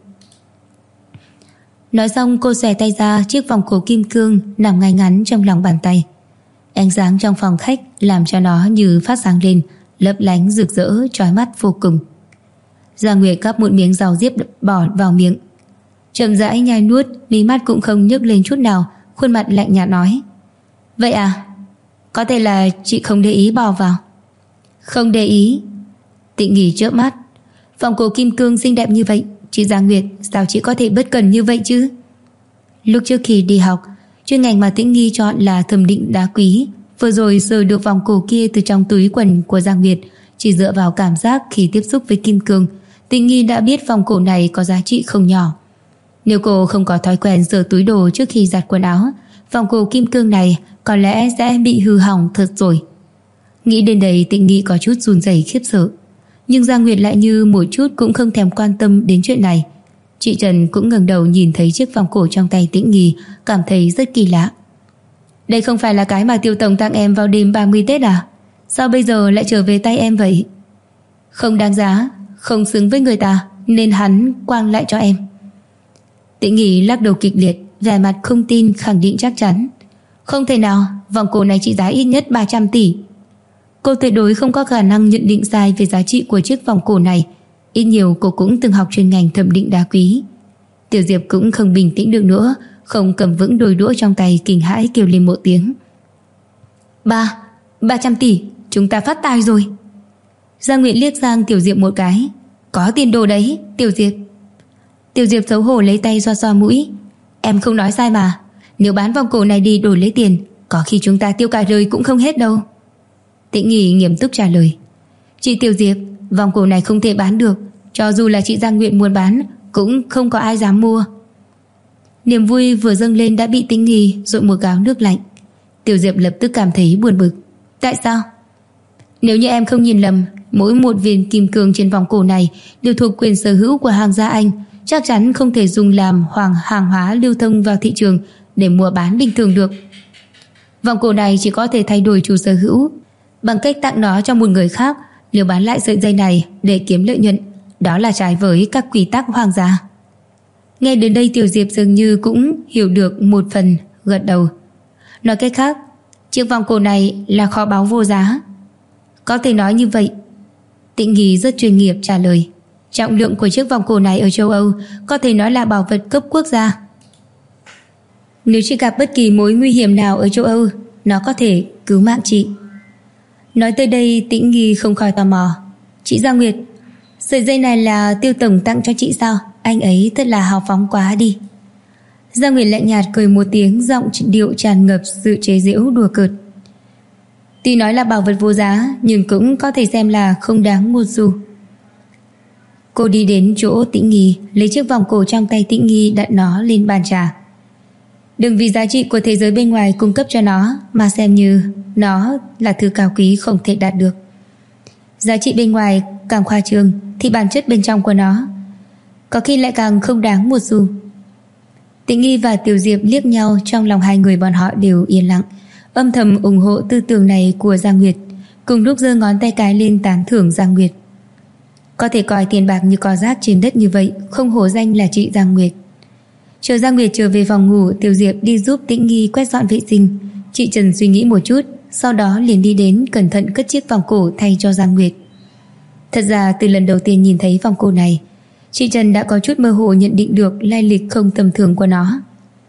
Nói xong cô xòe tay ra, chiếc vòng cổ kim cương nằm ngay ngắn trong lòng bàn tay. Ánh sáng trong phòng khách làm cho nó như phát sáng lên, lấp lánh rực rỡ, chói mắt vô cùng. Giang Nguyệt gắp một miếng rau diếp bỏ vào miệng, chậm rãi nhai nuốt, mí mắt cũng không nhấc lên chút nào, khuôn mặt lạnh nhạt nói: Vậy à, có thể là chị không để ý bỏ vào. Không để ý? Tĩnh Nghi chớp mắt. Vòng cổ kim cương xinh đẹp như vậy, chị Giang Nguyệt sao chị có thể bất cẩn như vậy chứ? Lúc trước khi đi học, chuyên ngành mà Tĩnh Nghi chọn là thẩm định đá quý. Vừa rồi sờ được vòng cổ kia từ trong túi quần của Giang Nguyệt, chỉ dựa vào cảm giác khi tiếp xúc với kim cương, Tĩnh Nghi đã biết vòng cổ này có giá trị không nhỏ. Nếu cô không có thói quen sờ túi đồ trước khi giặt quần áo, vòng cổ kim cương này có lẽ sẽ bị hư hỏng thật rồi. Nghĩ đến đây, Tĩnh Nghi có chút run rẩy khiếp sợ. Nhưng Giang Nguyệt lại như một chút cũng không thèm quan tâm đến chuyện này. Chị Trần cũng ngẩng đầu nhìn thấy chiếc vòng cổ trong tay Tĩnh Nghi, cảm thấy rất kỳ lạ. Đây không phải là cái mà Tiêu tổng tặng em vào đêm 30 Tết à? Sao bây giờ lại trở về tay em vậy? Không đáng giá, không xứng với người ta, nên hắn quăng lại cho em. Tĩnh Nghi lắc đầu kịch liệt, vẻ mặt không tin, khẳng định chắc chắn. Không thể nào, vòng cổ này trị giá ít nhất 300 tỷ. Cô tuyệt đối không có khả năng nhận định sai về giá trị của chiếc vòng cổ này. Ít nhiều cô cũng từng học chuyên ngành thẩm định đá quý. Tiểu Diệp cũng không bình tĩnh được nữa, không cầm vững đôi đũa trong tay, kinh hãi kêu lên một tiếng. 300 tỷ, chúng ta phát tài rồi. Giang Nguyệt liếc sang Tiểu Diệp một cái. Có tiền đồ đấy, Tiểu Diệp. Tiểu Diệp xấu hổ lấy tay xoa xoa mũi. Em không nói sai mà, nếu bán vòng cổ này đi đổi lấy tiền, có khi chúng ta tiêu cả đời cũng không hết đâu. Tĩnh Nghi nghiêm túc trả lời. Chị Tiểu Diệp, vòng cổ này không thể bán được, cho dù là chị Giang Nguyệt muốn bán cũng không có ai dám mua. Niềm vui vừa dâng lên đã bị Tĩnh Nghi dội một gáo nước lạnh. Tiểu Diệp lập tức cảm thấy buồn bực. Tại sao? Nếu như em không nhìn lầm, mỗi một viên kim cương trên vòng cổ này đều thuộc quyền sở hữu của hàng gia Anh, chắc chắn không thể dùng làm hàng hóa lưu thông vào thị trường để mua bán bình thường được. Vòng cổ này chỉ có thể thay đổi chủ sở hữu bằng cách tặng nó cho một người khác. Nếu bán lại sợi dây này để kiếm lợi nhuận, đó là trái với các quy tắc hoàng gia. Nghe đến đây Tiểu Diệp dường như cũng hiểu được một phần, gật đầu. Nói cách khác, chiếc vòng cổ này là kho báu vô giá. Có thể nói như vậy. Tĩnh Nghi rất chuyên nghiệp trả lời. Trọng lượng của chiếc vòng cổ này ở châu Âu có thể nói là bảo vật cấp quốc gia. Nếu chị gặp bất kỳ mối nguy hiểm nào ở châu Âu, nó có thể cứu mạng chị. Nói tới đây Tĩnh Nghi không khỏi tò mò. Chị Gia Nguyệt, sợi dây này là Tiêu tổng tặng cho chị sao? Anh ấy thật là hào phóng quá đi. Gia Nguyệt lạnh nhạt cười một tiếng, giọng điệu tràn ngập sự chế giễu đùa cợt. Tuy nói là bảo vật vô giá, nhưng cũng có thể xem là không đáng một xu. Cô đi đến chỗ Tĩnh Nghi, lấy chiếc vòng cổ trong tay Tĩnh Nghi, đặt nó lên bàn trà. Đừng vì giá trị của thế giới bên ngoài cung cấp cho nó mà xem như nó là thứ cao quý không thể đạt được. Giá trị bên ngoài càng khoa trương thì bản chất bên trong của nó có khi lại càng không đáng một xu. Tĩnh Nghi và Tiểu Diệp liếc nhau, trong lòng hai người bọn họ đều yên lặng, âm thầm ủng hộ tư tưởng này của Giang Nguyệt, cùng lúc giơ ngón tay cái lên tán thưởng Giang Nguyệt. Có thể coi tiền bạc như cỏ rác trên đất như vậy, không hổ danh là chị Giang Nguyệt. Chờ Giang Nguyệt trở về phòng ngủ, Tiểu Diệp đi giúp Tĩnh Nghi quét dọn vệ sinh. Chị Trần suy nghĩ một chút, sau đó liền đi đến cẩn thận cất chiếc vòng cổ thay cho Giang Nguyệt. Thật ra từ lần đầu tiên nhìn thấy vòng cổ này, chị Trần đã có chút mơ hồ nhận định được lai lịch không tầm thường của nó.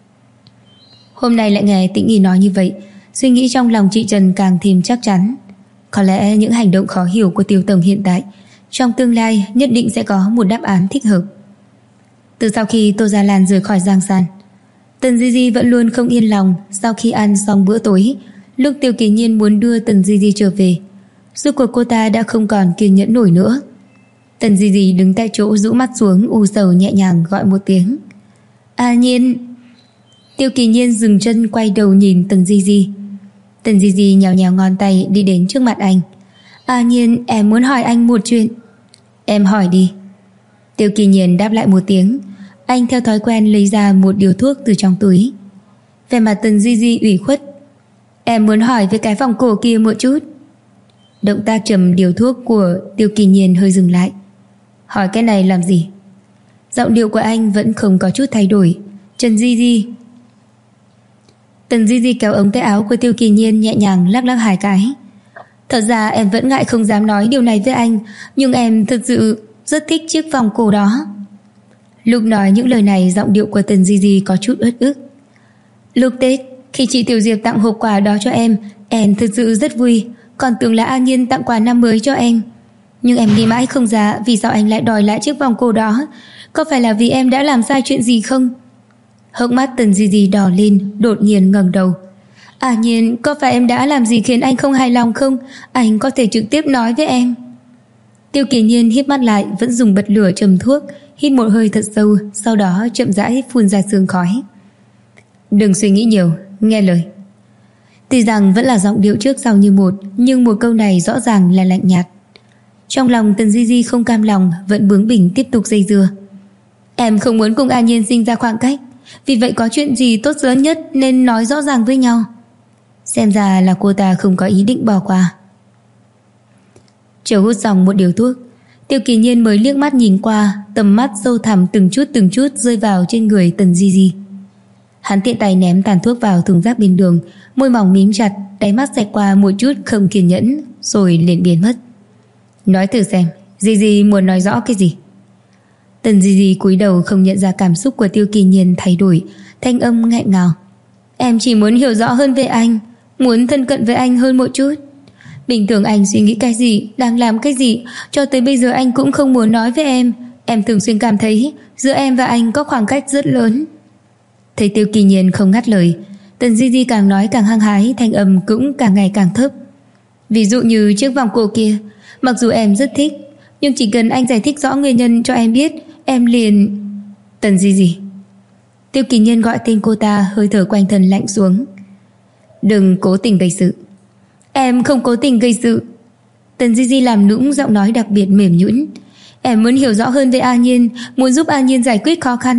Hôm nay lại nghe Tĩnh Nghi nói như vậy, suy nghĩ trong lòng chị Trần càng thêm chắc chắn. Có lẽ những hành động khó hiểu của Tiêu tổng hiện tại, trong tương lai nhất định sẽ có một đáp án thích hợp. Từ sau khi Tô Gia Lan rời khỏi Giang San, Tần Di Di vẫn luôn không yên lòng. Sau khi ăn xong bữa tối, lúc Tiêu Kỳ Nhiên muốn đưa Tần Di Di trở về, rốt cuộc cô ta đã không còn kiên nhẫn nổi nữa. Tần Di Di đứng tại chỗ rũ mắt xuống, u sầu nhẹ nhàng gọi một tiếng. A Nhiên. Tiêu Kỳ Nhiên dừng chân quay đầu nhìn Tần Di Di. Tần Di Di nhào nhào ngón tay đi đến trước mặt anh. A Nhiên, em muốn hỏi anh một chuyện. Em hỏi đi. Tiêu Kỳ Nhiên đáp lại một tiếng. Anh theo thói quen lấy ra một điếu thuốc từ trong túi. Vẻ mặt Tần Di Di ủy khuất. Em muốn hỏi về cái vòng cổ kia một chút. Động tác trầm điếu thuốc của Tiêu Kỳ Nhiên hơi dừng lại. Hỏi cái này làm gì? Giọng điệu của anh vẫn không có chút thay đổi. Tần Di Di. Tần Di Di kéo ống tay áo của Tiêu Kỳ Nhiên nhẹ nhàng lắc lắc hai cái. Thật ra em vẫn ngại không dám nói điều này với anh, nhưng em thực sự rất thích chiếc vòng cổ đó. Lúc nói những lời này, giọng điệu của Tần Di Di có chút uất ức. Lúc Tết, khi chị Tiểu Diệp tặng hộp quà đó cho em thực sự rất vui, còn tưởng là A Nhiên tặng quà năm mới cho em. Nhưng em nghĩ mãi không ra vì sao anh lại đòi lại chiếc vòng cổ đó. Có phải là vì em đã làm sai chuyện gì không? Hốc mắt Tần Di Di đỏ lên, đột nhiên ngẩng đầu. A Nhiên, có phải em đã làm gì khiến anh không hài lòng không? Anh có thể trực tiếp nói với em. Tiêu Kỳ Nhiên híp mắt lại, vẫn dùng bật lửa châm thuốc, hít một hơi thật sâu, sau đó chậm rãi phun ra sương khói. Đừng suy nghĩ nhiều, nghe lời. Tuy rằng vẫn là giọng điệu trước sau như một, nhưng một câu này rõ ràng là lạnh nhạt. Trong lòng Tần Di Di không cam lòng, vẫn bướng bỉnh tiếp tục dây dưa. Em không muốn cùng A Nhiên sinh ra khoảng cách, vì vậy có chuyện gì tốt lớn nhất nên nói rõ ràng với nhau. Xem ra là cô ta không có ý định bỏ qua. Chờ hút xong một điếu thuốc, Tiêu Kỳ Nhiên mới liếc mắt nhìn qua, tầm mắt sâu thẳm từng chút rơi vào trên người Tần Di Di. Hắn tiện tay ném tàn thuốc vào thùng rác bên đường, môi mỏng mím chặt, đáy mắt xẹt qua một chút không kiên nhẫn, rồi liền biến mất. Nói thử xem, Di Di muốn nói rõ cái gì? Tần Di Di cúi đầu không nhận ra cảm xúc của Tiêu Kỳ Nhiên thay đổi, thanh âm nghẹn ngào. Em chỉ muốn hiểu rõ hơn về anh, muốn thân cận với anh hơn một chút. Bình thường anh suy nghĩ cái gì, đang làm cái gì, cho tới bây giờ anh cũng không muốn nói với em. Em thường xuyên cảm thấy giữa em và anh có khoảng cách rất lớn. Thấy Tiêu Kỳ Nhiên không ngắt lời, Tần Di Di càng nói càng hăng hái, thanh âm cũng càng ngày càng thấp. Ví dụ như chiếc vòng cổ kia, mặc dù em rất thích, nhưng chỉ cần anh giải thích rõ nguyên nhân cho em biết, em liền... Tần Di Di. Tiêu Kỳ Nhiên gọi tên cô ta, hơi thở quanh thân lạnh xuống. Đừng cố tình gây sự. Em không cố tình gây sự. Tần Di Di làm nũng, giọng nói đặc biệt mềm nhũn. Em muốn hiểu rõ hơn về A Nhiên, muốn giúp A Nhiên giải quyết khó khăn,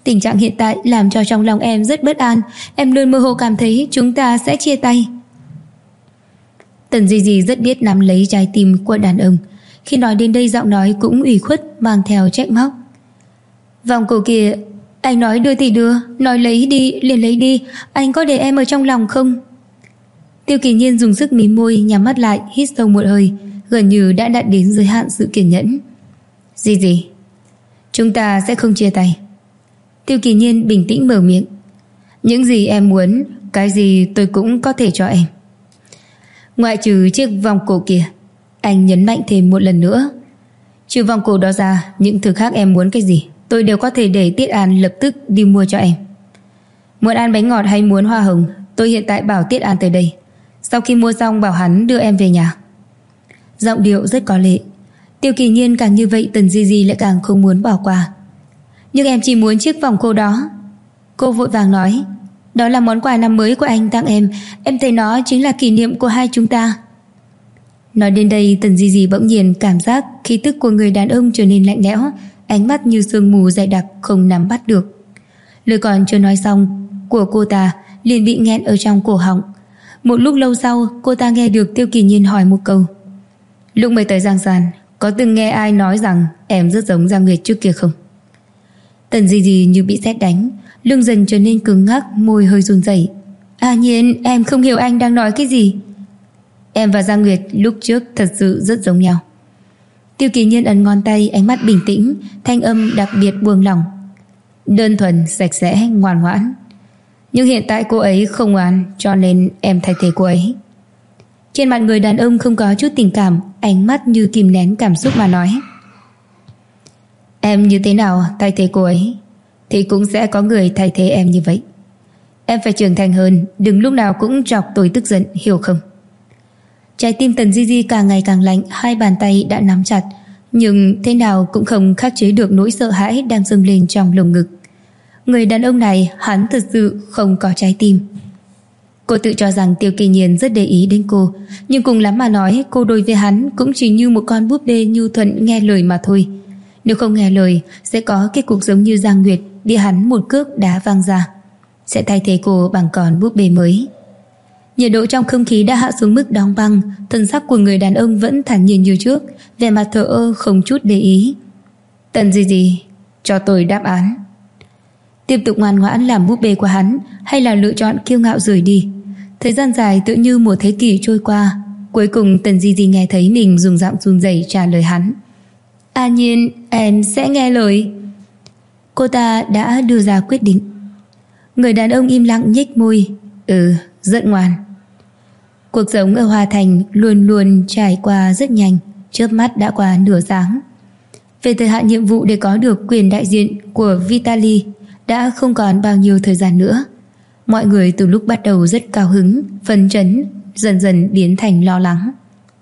Tình trạng hiện tại làm cho trong lòng em rất bất an. Em luôn mơ hồ cảm thấy chúng ta sẽ chia tay. Tần Di Di rất biết nắm lấy trái tim của đàn ông. Khi nói đến đây giọng nói cũng ủy khuất, mang theo trách móc. Vòng cổ kia, anh nói đưa thì đưa, nói lấy đi liền lấy đi, anh có để em ở trong lòng không? Tiêu Kỳ Nhiên dùng sức mím môi, nhắm mắt lại, hít sâu một hơi, gần như đã đạt đến giới hạn sự kiên nhẫn. Di Di, chúng ta sẽ không chia tay. Tiêu Kỳ Nhiên bình tĩnh mở miệng. Những gì em muốn, cái gì tôi cũng có thể cho em. Ngoại trừ chiếc vòng cổ kia, anh nhấn mạnh thêm một lần nữa. Trừ vòng cổ đó ra, những thứ khác em muốn cái gì tôi đều có thể để Tiết An lập tức đi mua cho em. Muốn ăn bánh ngọt hay muốn hoa hồng, tôi hiện tại bảo Tiết An tới đây. Sau khi mua xong bảo hắn đưa em về nhà. Giọng điệu rất có lệ. Tiêu Kỳ Nhiên càng như vậy, Tần Di Di lại càng không muốn bỏ qua. Nhưng em chỉ muốn chiếc vòng cổ đó. Cô vội vàng nói. Đó là món quà năm mới của anh tặng em thấy nó chính là kỷ niệm của hai chúng ta. Nói đến đây, Tần Di Di bỗng nhiên cảm giác khí tức của người đàn ông trở nên lạnh lẽo, ánh mắt như sương mù dày đặc không nắm bắt được. Lời còn chưa nói xong của cô ta liền bị nghẹn ở trong cổ họng. Một lúc lâu sau, cô ta nghe được Tiêu Kỳ Nhiên hỏi một câu. Lúc mới tới Giang San, có từng nghe ai nói rằng em rất giống Giang Nguyệt trước kia không? Tần Di Di như bị sét đánh, lưng dần trở nên cứng ngắc, môi hơi run rẩy. Nhiên, em không hiểu anh đang nói cái gì. Em và Giang Nguyệt lúc trước thật sự rất giống nhau. Tiêu Kỳ Nhiên ấn ngón tay, ánh mắt bình tĩnh, thanh âm đặc biệt buông lỏng. Đơn thuần, sạch sẽ, ngoan ngoãn. Nhưng hiện tại cô ấy không ngoan, cho nên em thay thế cô ấy. Trên mặt người đàn ông không có chút tình cảm, ánh mắt như kìm nén cảm xúc mà nói. Em như thế nào thay thế cô ấy thì cũng sẽ có người thay thế em như vậy. Em phải trưởng thành hơn, đừng lúc nào cũng chọc tôi tức giận, hiểu không? Trái tim Tần Di Di càng ngày càng lạnh, hai bàn tay đã nắm chặt, nhưng thế nào cũng không khắc chế được nỗi sợ hãi đang dâng lên trong lồng ngực. Người đàn ông này, hắn thật sự không có trái tim. Cô tự cho rằng Tiêu Kỳ Nhiên rất để ý đến cô, nhưng cùng lắm mà nói, cô đối với hắn cũng chỉ như một con búp bê nhu thuận nghe lời mà thôi. Nếu không nghe lời, sẽ có kết cục giống như Giang Nguyệt bị hắn một cước đá văng ra, sẽ thay thế cô bằng con búp bê mới. Nhiệt độ trong không khí đã hạ xuống mức đóng băng, thân sắc của người đàn ông vẫn thản nhiên như trước, vẻ mặt thờ ơ không chút để ý. Tần Di Di, cho tôi đáp án. Tiếp tục ngoan ngoãn làm búp bê của hắn, hay là lựa chọn kiêu ngạo rời đi? Thời gian dài tự như một thế kỷ trôi qua, cuối cùng Tần Di Di nghe thấy mình dùng giọng run rẩy trả lời hắn. Nhiên, em sẽ nghe lời. Cô ta đã đưa ra quyết định. Người đàn ông im lặng nhếch môi. Rất ngoan. Cuộc sống ở Hoa Thành luôn luôn trải qua rất nhanh, chớp mắt đã qua nửa tháng. Về thời hạn nhiệm vụ để có được quyền đại diện của Vitaly đã không còn bao nhiêu thời gian nữa. Mọi người từ lúc bắt đầu rất cao hứng, phấn chấn, dần dần biến thành lo lắng.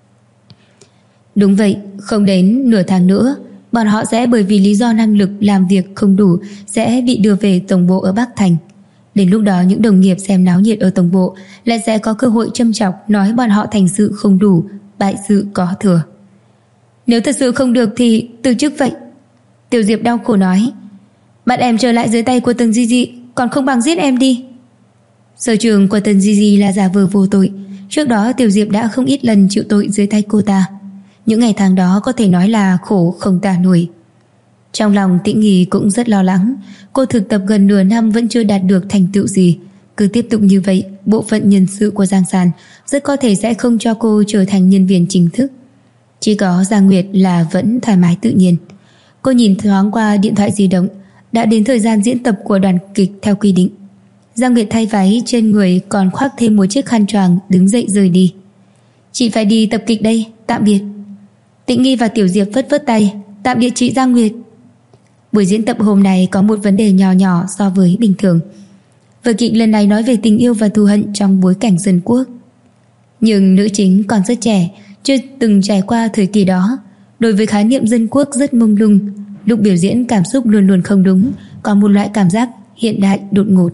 Đúng vậy, không đến nửa tháng nữa, bọn họ sẽ bởi vì lý do năng lực làm việc không đủ sẽ bị đưa về tổng bộ ở Bắc Thành. Đến lúc đó những đồng nghiệp xem náo nhiệt ở tổng bộ lại sẽ có cơ hội châm chọc nói bọn họ thành sự không đủ, bại sự có thừa. Nếu thật sự không được thì từ chức vậy. Tiểu Diệp đau khổ nói. Bắt em trở lại dưới tay của Tần Di Di còn không bằng giết em đi. Sở trường của Tần Di Di là giả vờ vô tội. Trước đó Tiểu Diệp đã không ít lần chịu tội dưới tay cô ta. Những ngày tháng đó có thể nói là khổ không tả nổi. Trong lòng Tĩnh Nghi cũng rất lo lắng. Cô thực tập gần nửa năm vẫn chưa đạt được thành tựu gì. Cứ tiếp tục như vậy, bộ phận nhân sự của Giang San rất có thể sẽ không cho cô trở thành nhân viên chính thức. Chỉ có Giang Nguyệt là vẫn thoải mái tự nhiên. Cô nhìn thoáng qua điện thoại di động. Đã đến thời gian diễn tập của đoàn kịch theo quy định. Giang Nguyệt thay váy, trên người còn khoác thêm một chiếc khăn choàng, đứng dậy rời đi. Chị phải đi tập kịch đây, tạm biệt. Tĩnh Nghi và Tiểu Diệp phất phất tay. Tạm biệt chị Giang Nguyệt. Buổi diễn tập hôm nay có một vấn đề nhỏ nhỏ so với bình thường. Vở kịch lần này nói về tình yêu và thù hận trong bối cảnh dân quốc. Nhưng nữ chính còn rất trẻ, chưa từng trải qua thời kỳ đó. Đối với khái niệm dân quốc rất mông lung. Lúc biểu diễn cảm xúc luôn luôn không đúng, có một loại cảm giác hiện đại đột ngột.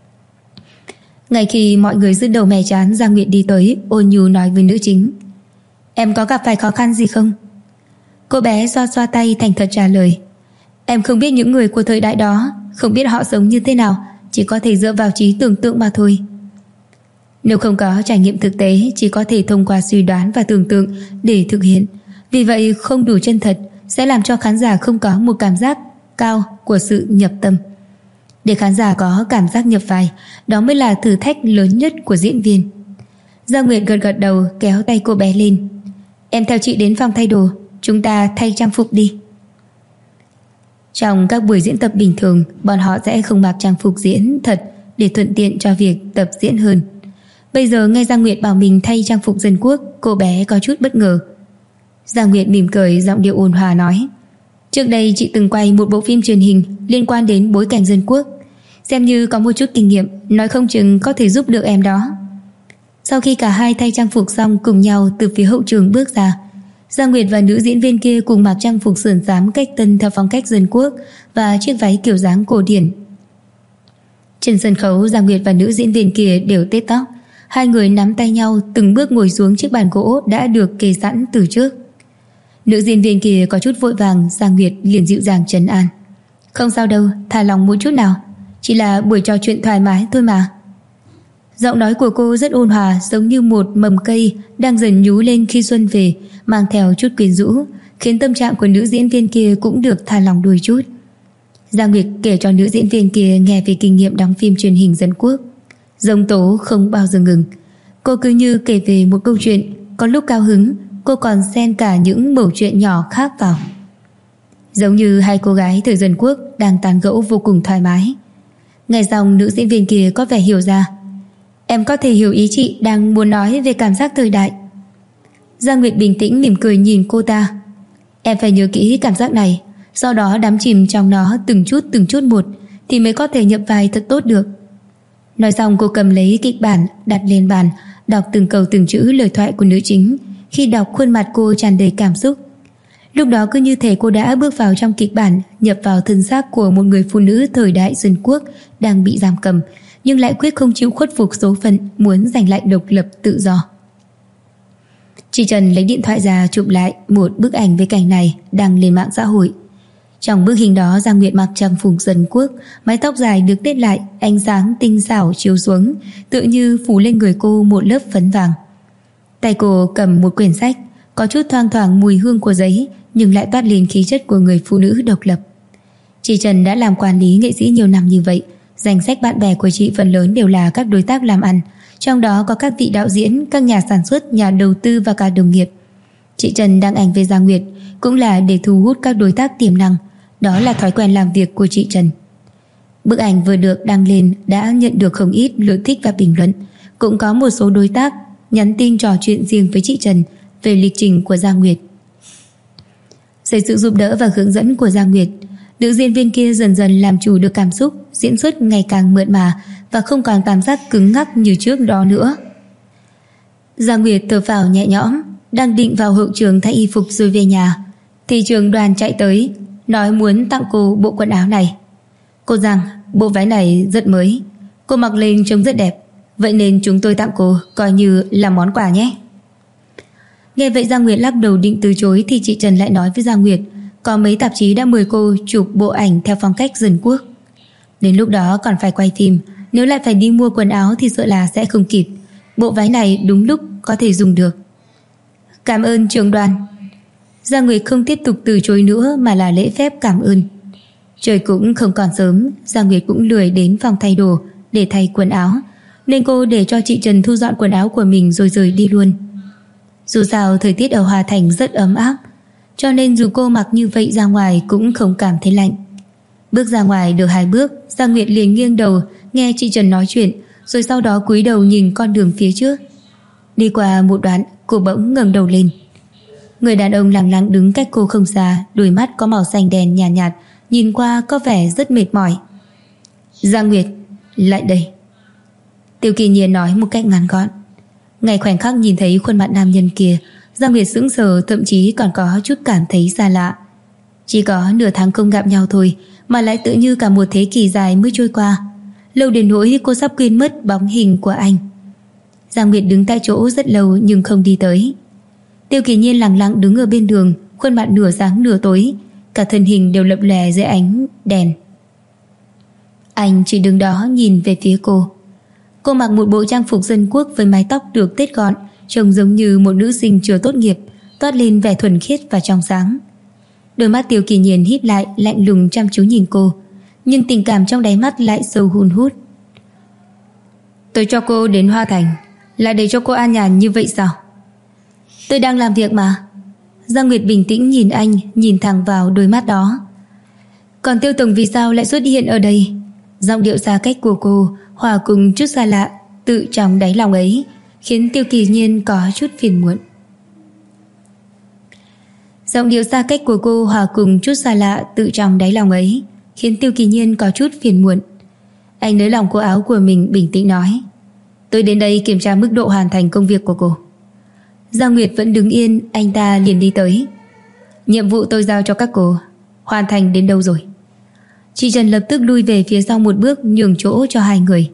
Ngay khi mọi người dứt đầu mẻ chán, Giang Nguyệt đi tới, ôn nhu nói với nữ chính. Em có gặp phải khó khăn gì không? Cô bé xoa xoa tay thành thật trả lời. Em không biết những người của thời đại đó, không biết họ sống như thế nào, chỉ có thể dựa vào trí tưởng tượng mà thôi. Nếu không có trải nghiệm thực tế, chỉ có thể thông qua suy đoán và tưởng tượng để thực hiện. Vì vậy không đủ chân thật sẽ làm cho khán giả không có một cảm giác cao của sự nhập tâm. Để khán giả có cảm giác nhập vai, đó mới là thử thách lớn nhất của diễn viên. Giang Nguyệt gật gật đầu, kéo tay cô bé lên. Em theo chị đến phòng thay đồ, chúng ta thay trang phục đi. Trong các buổi diễn tập bình thường, bọn họ sẽ không mặc trang phục diễn thật để thuận tiện cho việc tập diễn hơn. Bây giờ nghe Giang Nguyệt bảo mình thay trang phục dân quốc, cô bé có chút bất ngờ. Giang Nguyệt mỉm cười, giọng điệu ôn hòa nói: Trước đây chị từng quay một bộ phim truyền hình liên quan đến bối cảnh dân quốc, xem như có một chút kinh nghiệm, nói không chừng có thể giúp được em đó. Sau khi cả hai thay trang phục xong, cùng nhau từ phía hậu trường bước ra. Giang Nguyệt và nữ diễn viên kia cùng mặc trang phục sườn xám cách tân theo phong cách dân quốc và chiếc váy kiểu dáng cổ điển. Trên sân khấu, Giang Nguyệt và nữ diễn viên kia đều tết tóc. Hai người nắm tay nhau từng bước ngồi xuống chiếc bàn gỗ đã được kê sẵn từ trước. Nữ diễn viên kia có chút vội vàng, Giang Nguyệt liền dịu dàng trấn an: Không sao đâu, thả lòng một chút nào, chỉ là buổi trò chuyện thoải mái thôi mà. Giọng nói của cô rất ôn hòa, giống như một mầm cây đang dần nhú lên khi xuân về, mang theo chút quyến rũ, khiến tâm trạng của nữ diễn viên kia cũng được thả lòng đôi chút. Giang Nguyệt kể cho nữ diễn viên kia nghe về kinh nghiệm đóng phim truyền hình dân quốc. Giông tố không bao giờ ngừng. Cô cứ như kể về một câu chuyện, có lúc cao hứng, cô còn xen cả những mẩu chuyện nhỏ khác vào. Giống như hai cô gái thời dân quốc đang tán gẫu vô cùng thoải mái. Nghe xong, nữ diễn viên kia có vẻ hiểu ra. Em có thể hiểu ý chị đang muốn nói về cảm giác thời đại. Giang Nguyệt bình tĩnh mỉm cười nhìn cô ta. Em phải nhớ kỹ cảm giác này, sau đó đắm chìm trong nó từng chút một thì mới có thể nhập vai thật tốt được. Nói xong, cô cầm lấy kịch bản đặt lên bàn, đọc từng câu từng chữ lời thoại của nữ chính. Khi đọc, khuôn mặt cô tràn đầy cảm xúc. Lúc đó cứ như thể cô đã bước vào trong kịch bản, nhập vào thân xác của một người phụ nữ thời đại dân quốc đang bị giam cầm, nhưng lại quyết không chịu khuất phục số phận, muốn giành lại độc lập tự do. Chị Trần lấy điện thoại ra chụp lại một bức ảnh với cảnh này đăng lên mạng xã hội. Trong bức hình đó, Giang Nguyệt mặc trang phục dân quốc, mái tóc dài được tết lại, ánh sáng tinh xảo chiếu xuống, tựa như phủ lên người cô một lớp phấn vàng. Tay cô cầm một quyển sách, có chút thoang thoảng mùi hương của giấy, nhưng lại toát lên khí chất của người phụ nữ độc lập. Chị Trần đã làm quản lý nghệ sĩ nhiều năm như vậy, danh sách bạn bè của chị phần lớn đều là các đối tác làm ăn, trong đó có các vị đạo diễn, các nhà sản xuất, nhà đầu tư và cả đồng nghiệp. Chị Trần đăng ảnh về Giang Nguyệt cũng là để thu hút các đối tác tiềm năng, đó là thói quen làm việc của chị Trần. Bức ảnh vừa được đăng lên đã nhận được không ít lượt thích và bình luận, cũng có một số đối tác nhắn tin trò chuyện riêng với chị Trần về lịch trình của Giang Nguyệt. Dưới sự giúp đỡ và hướng dẫn của Giang Nguyệt, nữ diễn viên kia dần dần làm chủ được cảm xúc, diễn xuất ngày càng mượt mà và không còn cảm giác cứng ngắc như trước đó nữa. Giang Nguyệt thở phào nhẹ nhõm, đang định vào hậu trường thay y phục rồi về nhà thì Trường Đoàn chạy tới nói muốn tặng cô bộ quần áo này. Cô Giang, bộ váy này rất mới, cô mặc lên trông rất đẹp, vậy nên chúng tôi tặng cô coi như là món quà nhé. Nghe vậy Giang Nguyệt lắc đầu định từ chối thì chị Trần lại nói với Giang Nguyệt có mấy tạp chí đã mời cô chụp bộ ảnh theo phong cách dân quốc. Đến lúc đó còn phải quay phim, nếu lại phải đi mua quần áo thì sợ là sẽ không kịp. Bộ váy này đúng lúc có thể dùng được. Cảm ơn Trường Đoàn. Giang Nguyệt không tiếp tục từ chối nữa mà là lễ phép cảm ơn. Trời cũng không còn sớm, Giang Nguyệt cũng lười đến phòng thay đồ để thay quần áo, nên cô để cho chị Trần thu dọn quần áo của mình rồi rời đi luôn. Dù sao thời tiết ở Hòa Thành rất ấm áp, cho nên dù cô mặc như vậy ra ngoài cũng không cảm thấy lạnh. Bước ra ngoài được 2 bước, Giang Nguyệt liền nghiêng đầu nghe chị Trần nói chuyện, rồi sau đó cúi đầu nhìn con đường phía trước. Đi qua một đoạn, cô bỗng ngẩng đầu lên. Người đàn ông lặng lặng đứng cách cô không xa, đôi mắt có màu xanh đen nhạt nhạt, nhìn qua có vẻ rất mệt mỏi. Giang Nguyệt, lại đây. Tiêu Kỳ Nhiên nói một cách ngắn gọn. Ngay khoảnh khắc nhìn thấy khuôn mặt nam nhân kia, Giang Nguyệt sững sờ, thậm chí còn có chút cảm thấy xa lạ. Chỉ có nửa tháng không gặp nhau thôi mà lại tự như cả một thế kỷ dài mới trôi qua, lâu đến nỗi cô sắp quên mất bóng hình của anh. Giang Nguyệt đứng tại chỗ rất lâu nhưng không đi tới. Tiêu Kỳ Nhiên lặng lặng đứng ở bên đường, khuôn mặt nửa sáng nửa tối, cả thân hình đều lập lòe dưới ánh đèn. Anh chỉ đứng đó nhìn về phía cô. Cô mặc một bộ trang phục dân quốc với mái tóc được tết gọn, trông giống như một nữ sinh chưa tốt nghiệp, toát lên vẻ thuần khiết và trong sáng. Đôi mắt Tiêu Kỳ Nhiên híp lại, lạnh lùng chăm chú nhìn cô, nhưng tình cảm trong đáy mắt lại sâu hun hút. Tôi cho cô đến Hoa Thành là để cho cô an nhàn như vậy sao? Tôi đang làm việc mà. Giang Nguyệt bình tĩnh nhìn anh, nhìn thẳng vào đôi mắt đó. Còn Tiêu tổng vì sao lại xuất hiện ở đây? Giọng điệu xa cách của cô hòa cùng chút xa lạ tự trong đáy lòng ấy khiến Tiêu Kỳ Nhiên có chút phiền muộn. Giọng điệu xa cách của cô hòa cùng chút xa lạ tự trong đáy lòng ấy khiến Tiêu Kỳ Nhiên có chút phiền muộn. Anh nới lỏng cổ áo của mình, bình tĩnh nói: Tôi đến đây kiểm tra mức độ hoàn thành công việc của cô. Giang Nguyệt vẫn đứng yên, anh ta liền đi tới. Nhiệm vụ tôi giao cho các cô hoàn thành đến đâu rồi? Chị Trần lập tức lui về phía sau một bước, nhường chỗ cho hai người.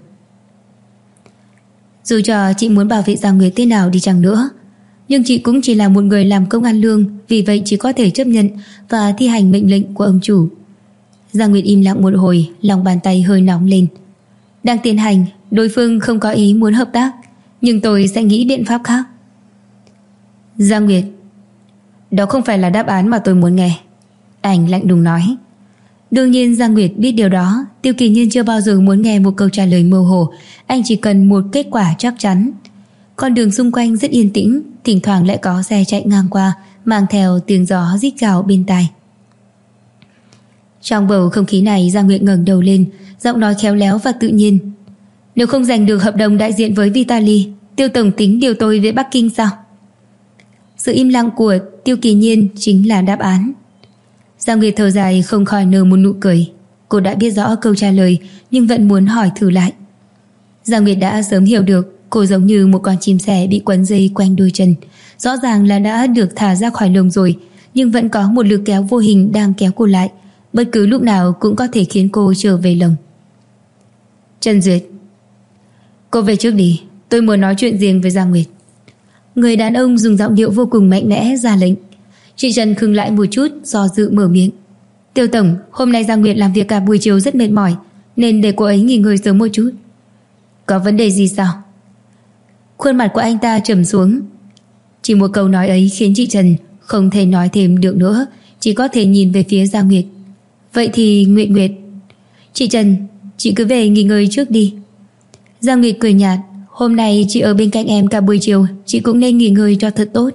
Dù cho chị muốn bảo vệ Giang Nguyệt thế nào đi chăng nữa, nhưng chị cũng chỉ là một người làm công ăn lương, vì vậy chỉ có thể chấp nhận và thi hành mệnh lệnh của ông chủ. Giang Nguyệt im lặng một hồi, lòng bàn tay hơi nóng lên. Đang tiến hành, đối phương không có ý muốn hợp tác, nhưng tôi sẽ nghĩ biện pháp khác. Giang Nguyệt, đó không phải là đáp án mà tôi muốn nghe. Anh lạnh lùng nói. Đương nhiên Giang Nguyệt biết điều đó. Tiêu Kỳ Nhiên chưa bao giờ muốn nghe một câu trả lời mơ hồ. Anh chỉ cần một kết quả chắc chắn. Con đường xung quanh rất yên tĩnh, thỉnh thoảng lại có xe chạy ngang qua, mang theo tiếng gió rít gào bên tai. Trong bầu không khí này, Giang Nguyệt ngẩng đầu lên, giọng nói khéo léo và tự nhiên. Nếu không giành được hợp đồng đại diện với Vitaly, Tiêu tổng tính điều tôi về Bắc Kinh sao? Sự im lặng của Tiêu Kỳ Nhiên chính là đáp án. Giang Nguyệt thở dài, không khỏi nở một nụ cười. Cô đã biết rõ câu trả lời nhưng vẫn muốn hỏi thử lại. Giang Nguyệt đã sớm hiểu được cô giống như một con chim sẻ bị quấn dây quanh đôi chân. Rõ ràng là đã được thả ra khỏi lồng rồi, nhưng vẫn có một lực kéo vô hình đang kéo cô lại, bất cứ lúc nào cũng có thể khiến cô trở về lồng. Trần Duyệt, cô về trước đi, tôi muốn nói chuyện riêng với Giang Nguyệt. Người đàn ông dùng giọng điệu vô cùng mạnh mẽ ra lệnh. Chị Trần khựng lại một chút, do dự mở miệng. Tiêu tổng, hôm nay Giang Nguyệt làm việc cả buổi chiều rất mệt mỏi, nên để cô ấy nghỉ ngơi sớm một chút. Có vấn đề gì sao? Khuôn mặt của anh ta trầm xuống. Chỉ một câu nói ấy khiến chị Trần không thể nói thêm được nữa, chỉ có thể nhìn về phía Giang Nguyệt. Vậy thì Nguyệt, chị Trần, chị cứ về nghỉ ngơi trước đi. Giang Nguyệt cười nhạt. Hôm nay chị ở bên cạnh em cả buổi chiều, chị cũng nên nghỉ ngơi cho thật tốt.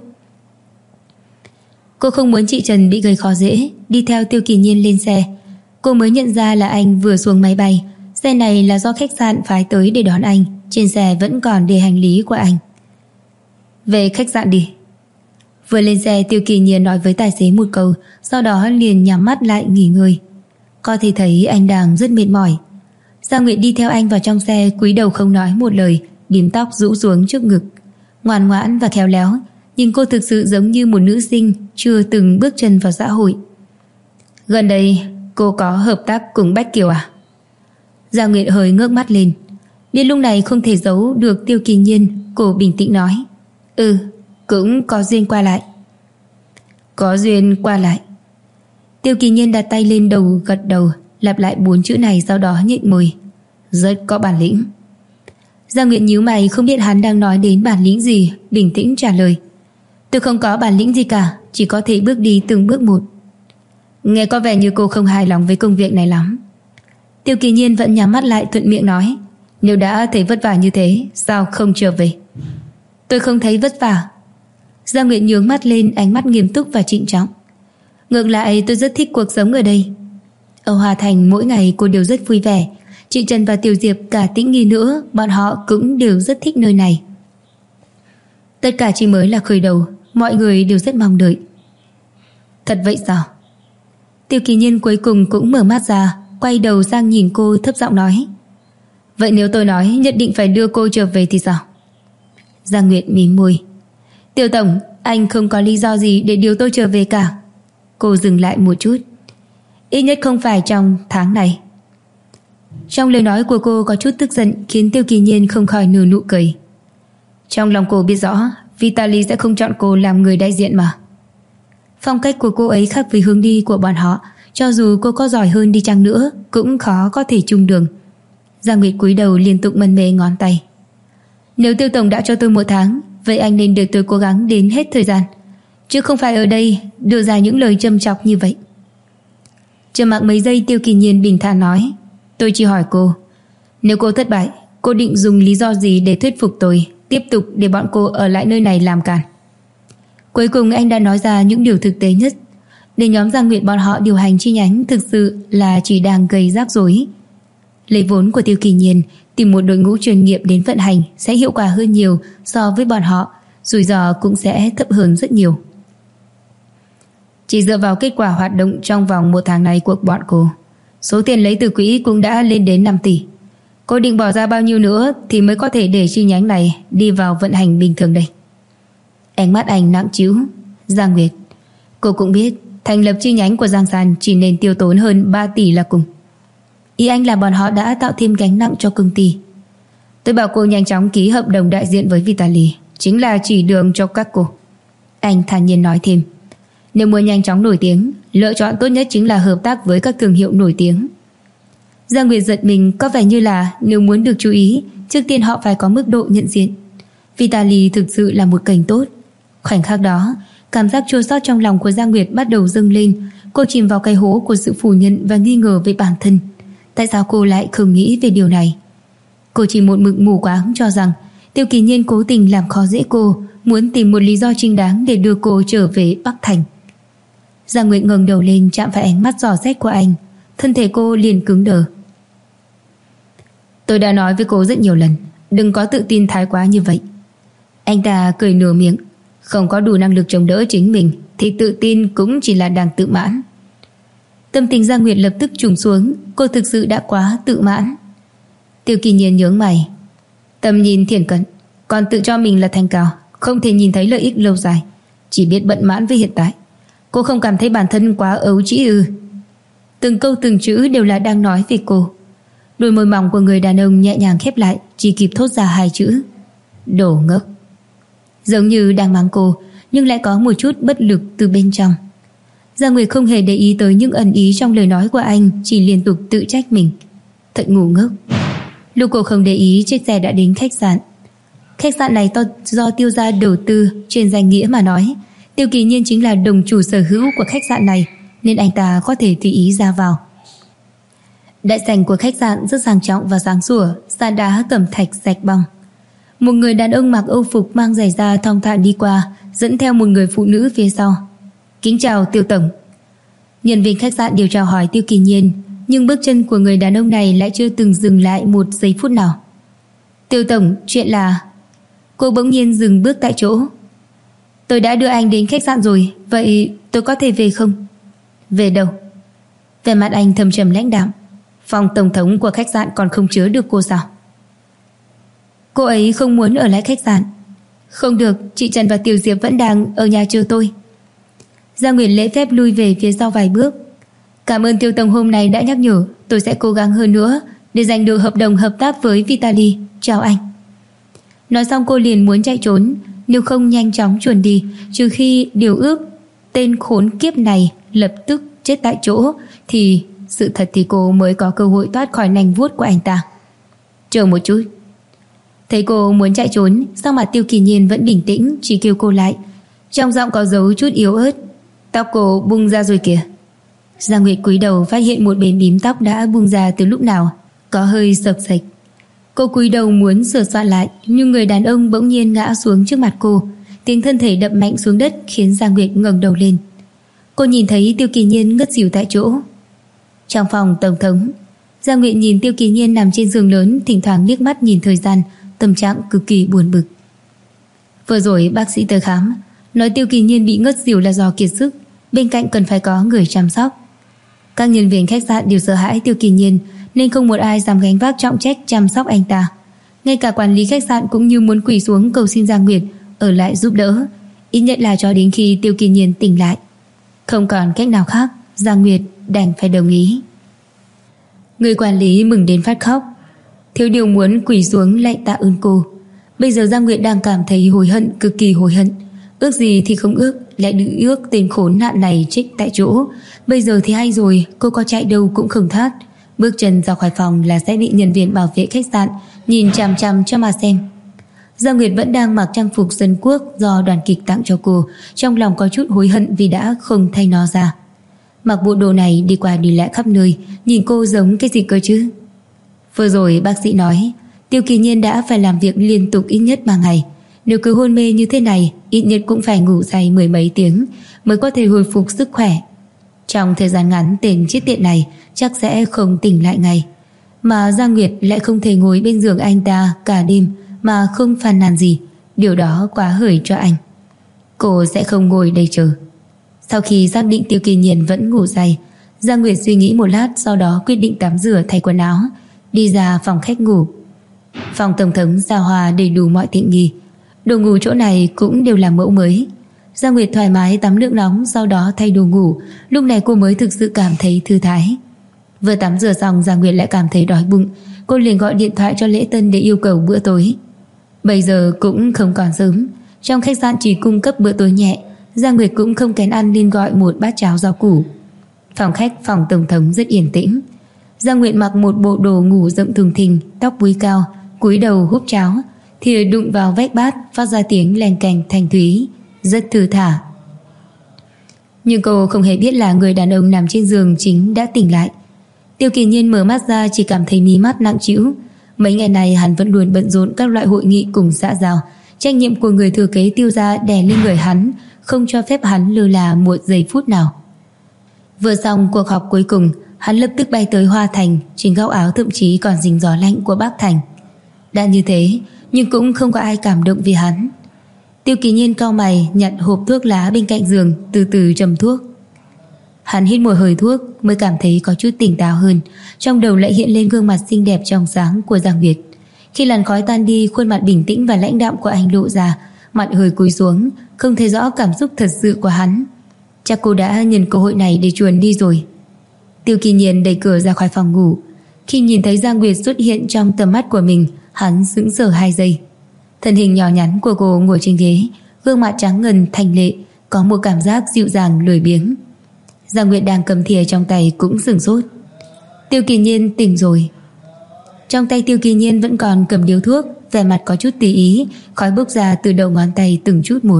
Cô không muốn chị Trần bị gây khó dễ, đi theo Tiêu Kỳ Nhiên lên xe. Cô mới nhận ra là anh vừa xuống máy bay. Xe này là do khách sạn phái tới để đón anh. Trên xe vẫn còn để hành lý của anh. Về khách sạn đi. Vừa lên xe, Tiêu Kỳ Nhiên nói với tài xế một câu, sau đó liền nhắm mắt lại nghỉ ngơi. Có thể thấy anh đang rất mệt mỏi. Giang Nguyệt đi theo anh vào trong xe, cúi đầu không nói một lời, bím tóc rũ xuống trước ngực, ngoan ngoãn và khéo léo. Nhưng cô thực sự giống như một nữ sinh chưa từng bước chân vào xã hội. Gần đây cô có hợp tác cùng Bách Kiều à? Giang Nguyệt hơi ngước mắt lên. Đến lúc này không thể giấu được Tiêu Kỳ Nhiên, cô bình tĩnh nói. Cũng có duyên qua lại. Có duyên qua lại. Tiêu Kỳ Nhiên đặt tay lên đầu, gật đầu, lặp lại 4 chữ này, sau đó nhếch môi. Rất có bản lĩnh. Giang Nguyệt nhíu mày, không biết hắn đang nói đến bản lĩnh gì, bình tĩnh trả lời. Tôi không có bản lĩnh gì cả, chỉ có thể bước đi từng bước một. Nghe có vẻ như cô không hài lòng với công việc này lắm. Tiêu Kỳ Nhiên vẫn nhắm mắt lại, thuận miệng nói. Nếu đã thấy vất vả như thế, sao không trở về? Tôi không thấy vất vả. Giang Nguyệt nhướng mắt lên, ánh mắt nghiêm túc và trịnh trọng. Ngược lại, tôi rất thích cuộc sống ở đây. Ở Hòa Thành mỗi ngày cô đều rất vui vẻ. Chị Trần và Tiểu Diệp, cả Tĩnh Nghi nữa, bọn họ cũng đều rất thích nơi này. Tất cả chỉ mới là khởi đầu, mọi người đều rất mong đợi. Thật vậy sao? Tiêu Kỳ Nhiên cuối cùng cũng mở mắt ra, quay đầu sang nhìn cô, thấp giọng nói. Vậy nếu tôi nói nhất định phải đưa cô trở về thì sao? Giang Nguyệt mím môi. Tiêu tổng, anh không có lý do gì để điều tôi trở về cả. Cô dừng lại một chút. Ít nhất không phải trong tháng này. Trong lời nói của cô có chút tức giận, khiến Tiêu Kỳ Nhiên không khỏi nở nụ cười. Trong lòng cô biết rõ Vitaly sẽ không chọn cô làm người đại diện mà. Phong cách của cô ấy khác với hướng đi của bọn họ, cho dù cô có giỏi hơn đi chăng nữa cũng khó có thể chung đường. Giang Nguyệt cúi đầu liên tục mân mê ngón tay. Nếu Tiêu tổng đã cho tôi 1 tháng, vậy anh nên để tôi cố gắng đến hết thời gian, chứ không phải ở đây đưa ra những lời châm chọc như vậy. Trầm mặc mấy giây, Tiêu Kỳ Nhiên bình thản nói, tôi chỉ hỏi cô, nếu cô thất bại, cô định dùng lý do gì để thuyết phục tôi tiếp tục để bọn cô ở lại nơi này làm càn? Cuối cùng anh đã nói ra những điều thực tế nhất. Để nhóm Giang Nguyệt bọn họ điều hành chi nhánh thực sự là chỉ đang gây rắc rối. Lấy vốn của Tiêu Kỳ Nhiên, tìm một đội ngũ chuyên nghiệp đến vận hành sẽ hiệu quả hơn nhiều so với bọn họ, rủi ro cũng sẽ thấp hơn rất nhiều. Chỉ dựa vào kết quả hoạt động trong vòng 1 tháng này của bọn cô, số tiền lấy từ quỹ cũng đã lên đến 5 tỷ. Cô định bỏ ra bao nhiêu nữa thì mới có thể để chi nhánh này đi vào vận hành bình thường đây? Ánh mắt anh nặng trĩu. Giang Nguyệt, cô cũng biết thành lập chi nhánh của Giang San chỉ nên tiêu tốn hơn 3 tỷ là cùng. Ý anh là bọn họ đã tạo thêm gánh nặng cho công ty. Tôi bảo cô nhanh chóng ký hợp đồng đại diện với Vitaly, chính là chỉ đường cho các cô. Anh thản nhiên nói thêm, nếu muốn nhanh chóng nổi tiếng, lựa chọn tốt nhất chính là hợp tác với các thương hiệu nổi tiếng. Giang Nguyệt giật mình, có vẻ như là nếu muốn được chú ý, trước tiên họ phải có mức độ nhận diện. Vitaly thực sự là một kênh tốt. Khoảnh khắc đó, cảm giác chua xót trong lòng của Giang Nguyệt bắt đầu dâng lên. Cô chìm vào cái hố của sự phủ nhận và nghi ngờ về bản thân. Tại sao cô lại không nghĩ về điều này? Cô chỉ một mực mù quáng cho rằng Tiêu Kỳ Nhiên cố tình làm khó dễ cô, muốn tìm một lý do chính đáng để đưa cô trở về Bắc Thành. Giang Nguyệt ngẩng đầu lên, chạm phải ánh mắt dò xét của anh. Thân thể cô liền cứng đờ. Tôi đã nói với cô rất nhiều lần, đừng có tự tin thái quá như vậy. Anh ta cười nửa miệng. Không có đủ năng lực chống đỡ chính mình thì tự tin cũng chỉ là đang tự mãn. Tâm tình Giang Nguyệt lập tức trùng xuống. Cô thực sự đã quá tự mãn. Tiêu Kỳ Nhiên nhướng mày. Tầm nhìn thiển cận, còn tự cho mình là thanh cao, không thể nhìn thấy lợi ích lâu dài, chỉ biết bận mãn với hiện tại. Cô không cảm thấy bản thân quá ấu trĩ ư? Từng câu từng chữ đều là đang nói về cô. Đôi môi mỏng của người đàn ông nhẹ nhàng khép lại, chỉ kịp thốt ra 2 chữ: đồ ngốc. Giống như đang mắng cô, nhưng lại có một chút bất lực từ bên trong. Giang Nguyệt không hề để ý tới những ẩn ý trong lời nói của anh, chỉ liên tục tự trách mình. Thật ngu ngốc. Lúc cô không để ý, chiếc xe đã đến khách sạn. Khách sạn này do Tiêu gia đầu tư, trên danh nghĩa mà nói, Tiêu Kỳ Nhiên chính là đồng chủ sở hữu của khách sạn này, nên anh ta có thể tùy ý ra vào. Đại sảnh của khách sạn rất sang trọng và sáng sủa, sàn đá cẩm thạch sạch bong. Một người đàn ông mặc âu phục mang giày da thong thả đi qua, dẫn theo một người phụ nữ phía sau. Kính chào Tiêu tổng. Nhân viên khách sạn đều chào hỏi Tiêu Kỳ Nhiên, nhưng bước chân của người đàn ông này lại chưa từng dừng lại một giây phút nào. Tiêu tổng, chuyện là... Cô bỗng nhiên dừng bước tại chỗ. Tôi đã đưa anh đến khách sạn rồi, vậy tôi có thể về không? Về đâu? Vẻ mặt anh thâm trầm lãnh đạm. Phòng tổng thống của khách sạn còn không chứa được cô sao? Cô ấy không muốn ở lại khách sạn. Không được, chị Trần và Tiểu Diệp vẫn đang ở nhà chờ tôi. Giang Nguyệt lễ phép lui về phía sau vài bước. Cảm ơn Tiêu tổng hôm nay đã nhắc nhở, tôi sẽ cố gắng hơn nữa để giành được hợp đồng hợp tác với Vitaly. Chào anh. Nói xong cô liền muốn chạy trốn, nếu không nhanh chóng chuồn đi, trừ khi điều ước tên khốn kiếp này lập tức chết tại chỗ, thì sự thật thì cô mới có cơ hội thoát khỏi nanh vuốt của anh ta. Chờ một chút. Thấy cô muốn chạy trốn, sắc mặt Tiêu Kỳ Nhiên vẫn bình tĩnh, chỉ kêu cô lại. Trong giọng có dấu chút yếu ớt. Tóc cô bung ra rồi kìa. Giang Nguyệt cúi đầu phát hiện một bên bím tóc đã bung ra từ lúc nào, có hơi xộc xệch. Cô cúi đầu muốn sửa soạn lại, nhưng người đàn ông bỗng nhiên ngã xuống trước mặt cô. Tiếng thân thể đập mạnh xuống đất khiến Giang Nguyệt ngẩng đầu lên. Cô nhìn thấy Tiêu Kỳ Nhiên ngất xỉu tại chỗ. Trong phòng tổng thống, Giang Nguyệt nhìn Tiêu Kỳ Nhiên nằm trên giường lớn, thỉnh thoảng liếc mắt nhìn thời gian, tâm trạng cực kỳ buồn bực. Vừa rồi bác sĩ tới khám, nói Tiêu Kỳ Nhiên bị ngất xỉu là do kiệt sức, bên cạnh cần phải có người chăm sóc. Các nhân viên khách sạn đều sợ hãi Tiêu Kỳ Nhiên, nên không một ai dám gánh vác trọng trách chăm sóc anh ta. Ngay cả quản lý khách sạn cũng như muốn quỳ xuống cầu xin Giang Nguyệt ở lại giúp đỡ, ít nhất là cho đến khi Tiêu Kỳ Nhiên tỉnh lại. Không còn cách nào khác, Giang Nguyệt đành phải đồng ý. Người quản lý mừng đến phát khóc, thiếu điều muốn quỳ xuống lạy tạ ơn cô. Bây giờ Giang Nguyệt đang cảm thấy hối hận, cực kỳ hối hận. Ước gì thì không ước, lại tự ước tên khốn nạn này chết tại chỗ. Bây giờ thì hay rồi, cô có chạy đâu cũng không thoát. Bước chân ra khỏi phòng là sẽ bị nhân viên bảo vệ khách sạn nhìn chằm chằm cho mà xem. Giang Nguyệt vẫn đang mặc trang phục dân quốc do đoàn kịch tặng cho cô, trong lòng có chút hối hận vì đã không thay nó ra. Mặc bộ đồ này đi qua đi lại khắp nơi, nhìn cô giống cái gì cơ chứ? Vừa rồi bác sĩ nói Tiêu Kỳ Nhiên đã phải làm việc liên tục ít nhất 3 ngày. Nếu cứ hôn mê như thế này, ít nhất cũng phải ngủ say 10 mấy tiếng mới có thể hồi phục sức khỏe. Trong thời gian ngắn, tên chết tiện này chắc sẽ không tỉnh lại ngay. Mà Giang Nguyệt lại không thể ngồi bên giường anh ta cả đêm mà không phàn nàn gì. Điều đó quá hời cho anh. Cô sẽ không ngồi đây chờ. Sau khi xác định Tiêu Kỳ Nhiên vẫn ngủ say, Giang Nguyệt suy nghĩ một lát, sau đó quyết định tắm rửa thay quần áo, đi ra phòng khách ngủ. Phòng tổng thống xa hoa đầy đủ mọi tiện nghi, đồ ngủ chỗ này cũng đều là mẫu mới. Giang Nguyệt thoải mái tắm nước nóng, sau đó thay đồ ngủ. Lúc này cô mới thực sự cảm thấy thư thái. Vừa tắm rửa xong, Giang Nguyệt lại cảm thấy đói bụng. Cô liền gọi điện thoại cho Lễ Tân để yêu cầu bữa tối. Bây giờ cũng không còn sớm, trong khách sạn chỉ cung cấp bữa tối nhẹ. Giang Nguyệt cũng không kén ăn nên gọi một bát cháo rau củ. Phòng khách phòng tổng thống rất yên tĩnh. Giang Nguyệt mặc một bộ đồ ngủ rộng thùng thình, tóc búi cao, cúi đầu húp cháo, thìa đụng vào vách bát phát ra tiếng leng keng thanh thúy, rất thư thả. Nhưng cô không hề biết là người đàn ông nằm trên giường chính đã tỉnh lại. Tiêu Kỳ Nhiên mở mắt ra chỉ cảm thấy mí mắt nặng trĩu. Mấy ngày này hắn vẫn luôn bận rộn các loại hội nghị cùng xã giao. Trách nhiệm của người thừa kế Tiêu gia đè lên người hắn, không cho phép hắn lơ là một giây phút nào. Vừa xong cuộc họp cuối cùng, hắn lập tức bay tới Hoa Thành. Trên góc áo thậm chí còn dính gió lạnh của Bắc Thành. Đã như thế nhưng cũng không có ai cảm động vì hắn. Tiêu Kỳ Nhiên cau mày, nhặt hộp thuốc lá bên cạnh giường, từ từ châm thuốc. Hắn hít một hơi thuốc mới cảm thấy có chút tỉnh táo hơn. Trong đầu lại hiện lên gương mặt xinh đẹp trong sáng của Giang Việt. Khi làn khói tan đi, khuôn mặt bình tĩnh và lãnh đạm của anh lộ ra, mặt hơi cúi xuống, không thấy rõ cảm xúc thật sự của hắn. Chắc cô đã nhân cơ hội này để chuồn đi rồi. Tiêu Kỳ Nhiên đẩy cửa ra khỏi phòng ngủ. Khi nhìn thấy Giang Nguyệt xuất hiện trong tầm mắt của mình, hắn sững sờ 2 giây. Thân hình nhỏ nhắn của cô ngồi trên ghế, gương mặt trắng ngần thanh lệ, có một cảm giác dịu dàng lười biếng. Giang Nguyệt đang cầm thìa trong tay cũng sửng sốt. Tiêu Kỳ Nhiên tỉnh rồi. Trong tay Tiêu Kỳ Nhiên vẫn còn cầm điếu thuốc, vẻ mặt có chút tùy ý, khói bốc ra từ đầu ngón tay từng chút một.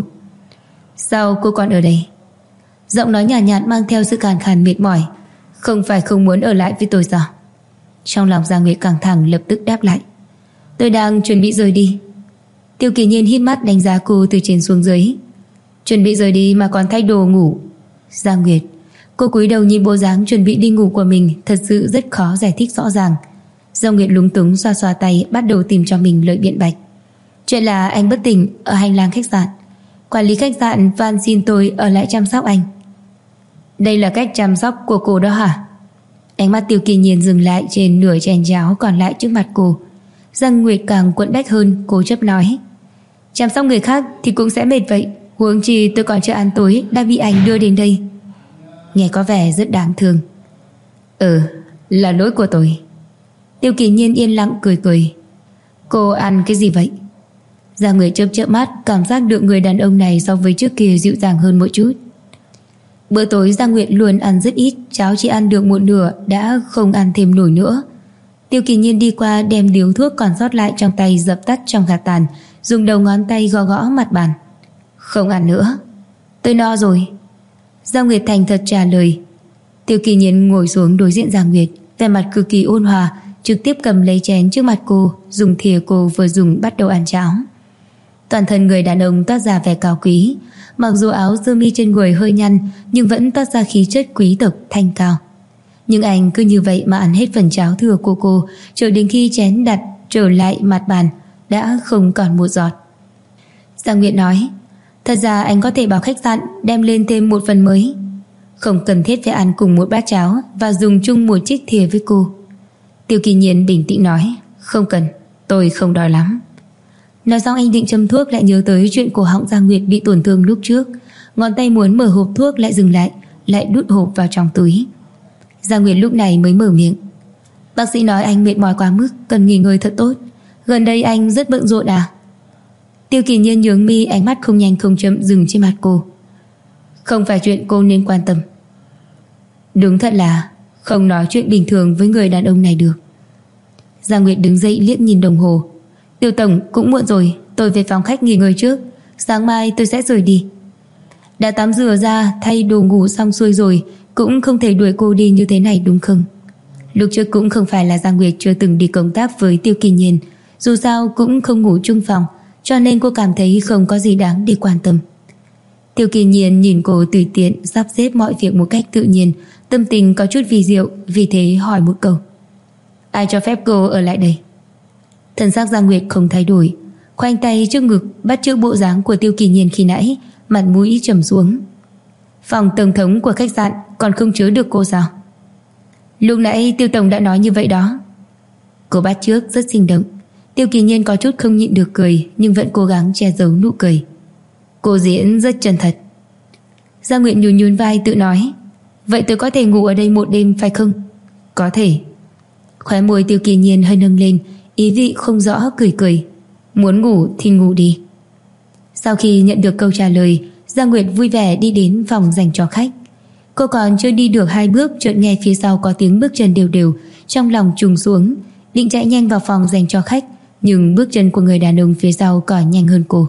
Sao cô còn ở đây? Giọng nói nhàn nhạt mang theo sự khàn khàn mệt mỏi. Không phải không muốn ở lại với tôi sao? Trong lòng Giang Nguyệt căng thẳng, lập tức đáp lại. Tôi đang chuẩn bị rời đi. Tiêu Kỳ Nhiên híp mắt đánh giá cô từ trên xuống dưới. Chuẩn bị rời đi mà còn thay đồ ngủ? Giang Nguyệt, cô cúi đầu nhìn bộ dáng chuẩn bị đi ngủ của mình, thật sự rất khó giải thích rõ ràng. Giang Nguyệt lúng túng xoa xoa tay, bắt đầu tìm cho mình lời biện bạch. Chuyện là anh bất tỉnh ở hành lang khách sạn. Quản lý khách sạn van xin tôi ở lại chăm sóc anh. Đây là cách chăm sóc của cô đó hả? Ánh mắt Tiêu Kỳ Nhiên dừng lại trên nửa chén cháo còn lại trước mặt cô. Giang Nguyệt càng quẫn bách hơn, cố chấp nói. Chăm sóc người khác thì cũng sẽ mệt vậy, huống chi tôi còn chưa ăn tối đã bị anh đưa đến đây. Nghe có vẻ rất đáng thương. Là lỗi của tôi. Tiêu Kỳ Nhiên yên lặng cười cười. Cô ăn cái gì vậy? Giang Nguyệt chớp chớp mắt, cảm giác được người đàn ông này so với trước kia dịu dàng hơn một chút. Bữa tối Giang Nguyệt luôn ăn rất ít, cháo chỉ ăn được một nửa, đã không ăn thêm nổi nữa. Tiêu Kỳ Nhiên đi qua đem điếu thuốc còn sót lại trong tay dập tắt trong gạt tàn, dùng đầu ngón tay gõ gõ mặt bàn. Không ăn nữa, tôi no rồi. Giang Nguyệt thành thật trả lời. Tiêu Kỳ Nhiên ngồi xuống đối diện Giang Nguyệt, vẻ mặt cực kỳ ôn hòa, trực tiếp cầm lấy chén trước mặt cô, dùng thìa cô vừa dùng bắt đầu ăn cháo. Toàn thân người đàn ông toát ra vẻ cao quý, mặc dù áo sơ mi trên người hơi nhăn nhưng vẫn toát ra khí chất quý tộc thanh cao. Nhưng anh cứ như vậy mà ăn hết phần cháo thừa của cô, cho đến khi chén đặt trở lại mặt bàn đã không còn một giọt. Giang Nguyệt nói, thật ra anh có thể bảo khách sạn đem lên thêm một phần mới, không cần thiết phải ăn cùng một bát cháo và dùng chung một chiếc thìa với cô. Tiêu Kỳ Nhiên bình tĩnh nói, không cần, tôi không đói lắm. Nói xong anh định châm thuốc lại nhớ tới chuyện cổ họng Giang Nguyệt bị tổn thương lúc trước, ngón tay muốn mở hộp thuốc lại dừng lại đút hộp vào trong túi. Giang Nguyệt lúc này mới mở miệng. Bác sĩ nói anh mệt mỏi quá mức, cần nghỉ ngơi thật tốt. Gần đây anh rất bận rộn à? Tiêu Kỳ Nhiên nhướng mi, ánh mắt không nhanh không chậm dừng trên mặt cô. Không phải chuyện cô nên quan tâm. Đúng thật là không nói chuyện bình thường với người đàn ông này được. Giang Nguyệt đứng dậy liếc nhìn đồng hồ. Tiêu tổng, cũng muộn rồi, tôi về phòng khách nghỉ ngơi trước, sáng mai tôi sẽ rời đi. Đã tắm rửa ra, thay đồ ngủ xong xuôi rồi, cũng không thể đuổi cô đi như thế này đúng không? Lúc trước cũng không phải là Giang Nguyệt chưa từng đi công tác với Tiêu Kỳ Nhiên, dù sao cũng không ngủ chung phòng, cho nên cô cảm thấy không có gì đáng để quan tâm. Tiêu Kỳ Nhiên nhìn cô tùy tiện sắp xếp mọi việc một cách tự nhiên, tâm tình có chút vi diệu, vì thế hỏi một câu. Ai cho phép cô ở lại đây? Thần sắc Giang Nguyệt không thay đổi, khoanh tay trước ngực bắt chước bộ dáng của Tiêu Kỳ Nhiên khi nãy, mặt mũi trầm xuống. Phòng tổng thống của khách sạn còn không chứa được cô sao? Lúc nãy Tiêu tổng đã nói như vậy đó. Cô bắt chước rất sinh động. Tiêu Kỳ Nhiên có chút không nhịn được cười, nhưng vẫn cố gắng che giấu nụ cười. Cô diễn rất chân thật. Giang Nguyệt nhún nhún vai tự nói. Vậy tôi có thể ngủ ở đây một đêm phải không? Có thể. Khóe môi Tiêu Kỳ Nhiên hơi nâng lên, ý vị không rõ cười cười. Muốn ngủ thì ngủ đi. Sau khi nhận được câu trả lời, Giang Nguyệt vui vẻ đi đến phòng dành cho khách. Cô còn chưa đi được 2 bước, chợt nghe phía sau có tiếng bước chân đều đều, trong lòng trùng xuống, định chạy nhanh vào phòng dành cho khách, nhưng bước chân của người đàn ông phía sau còn nhanh hơn cô.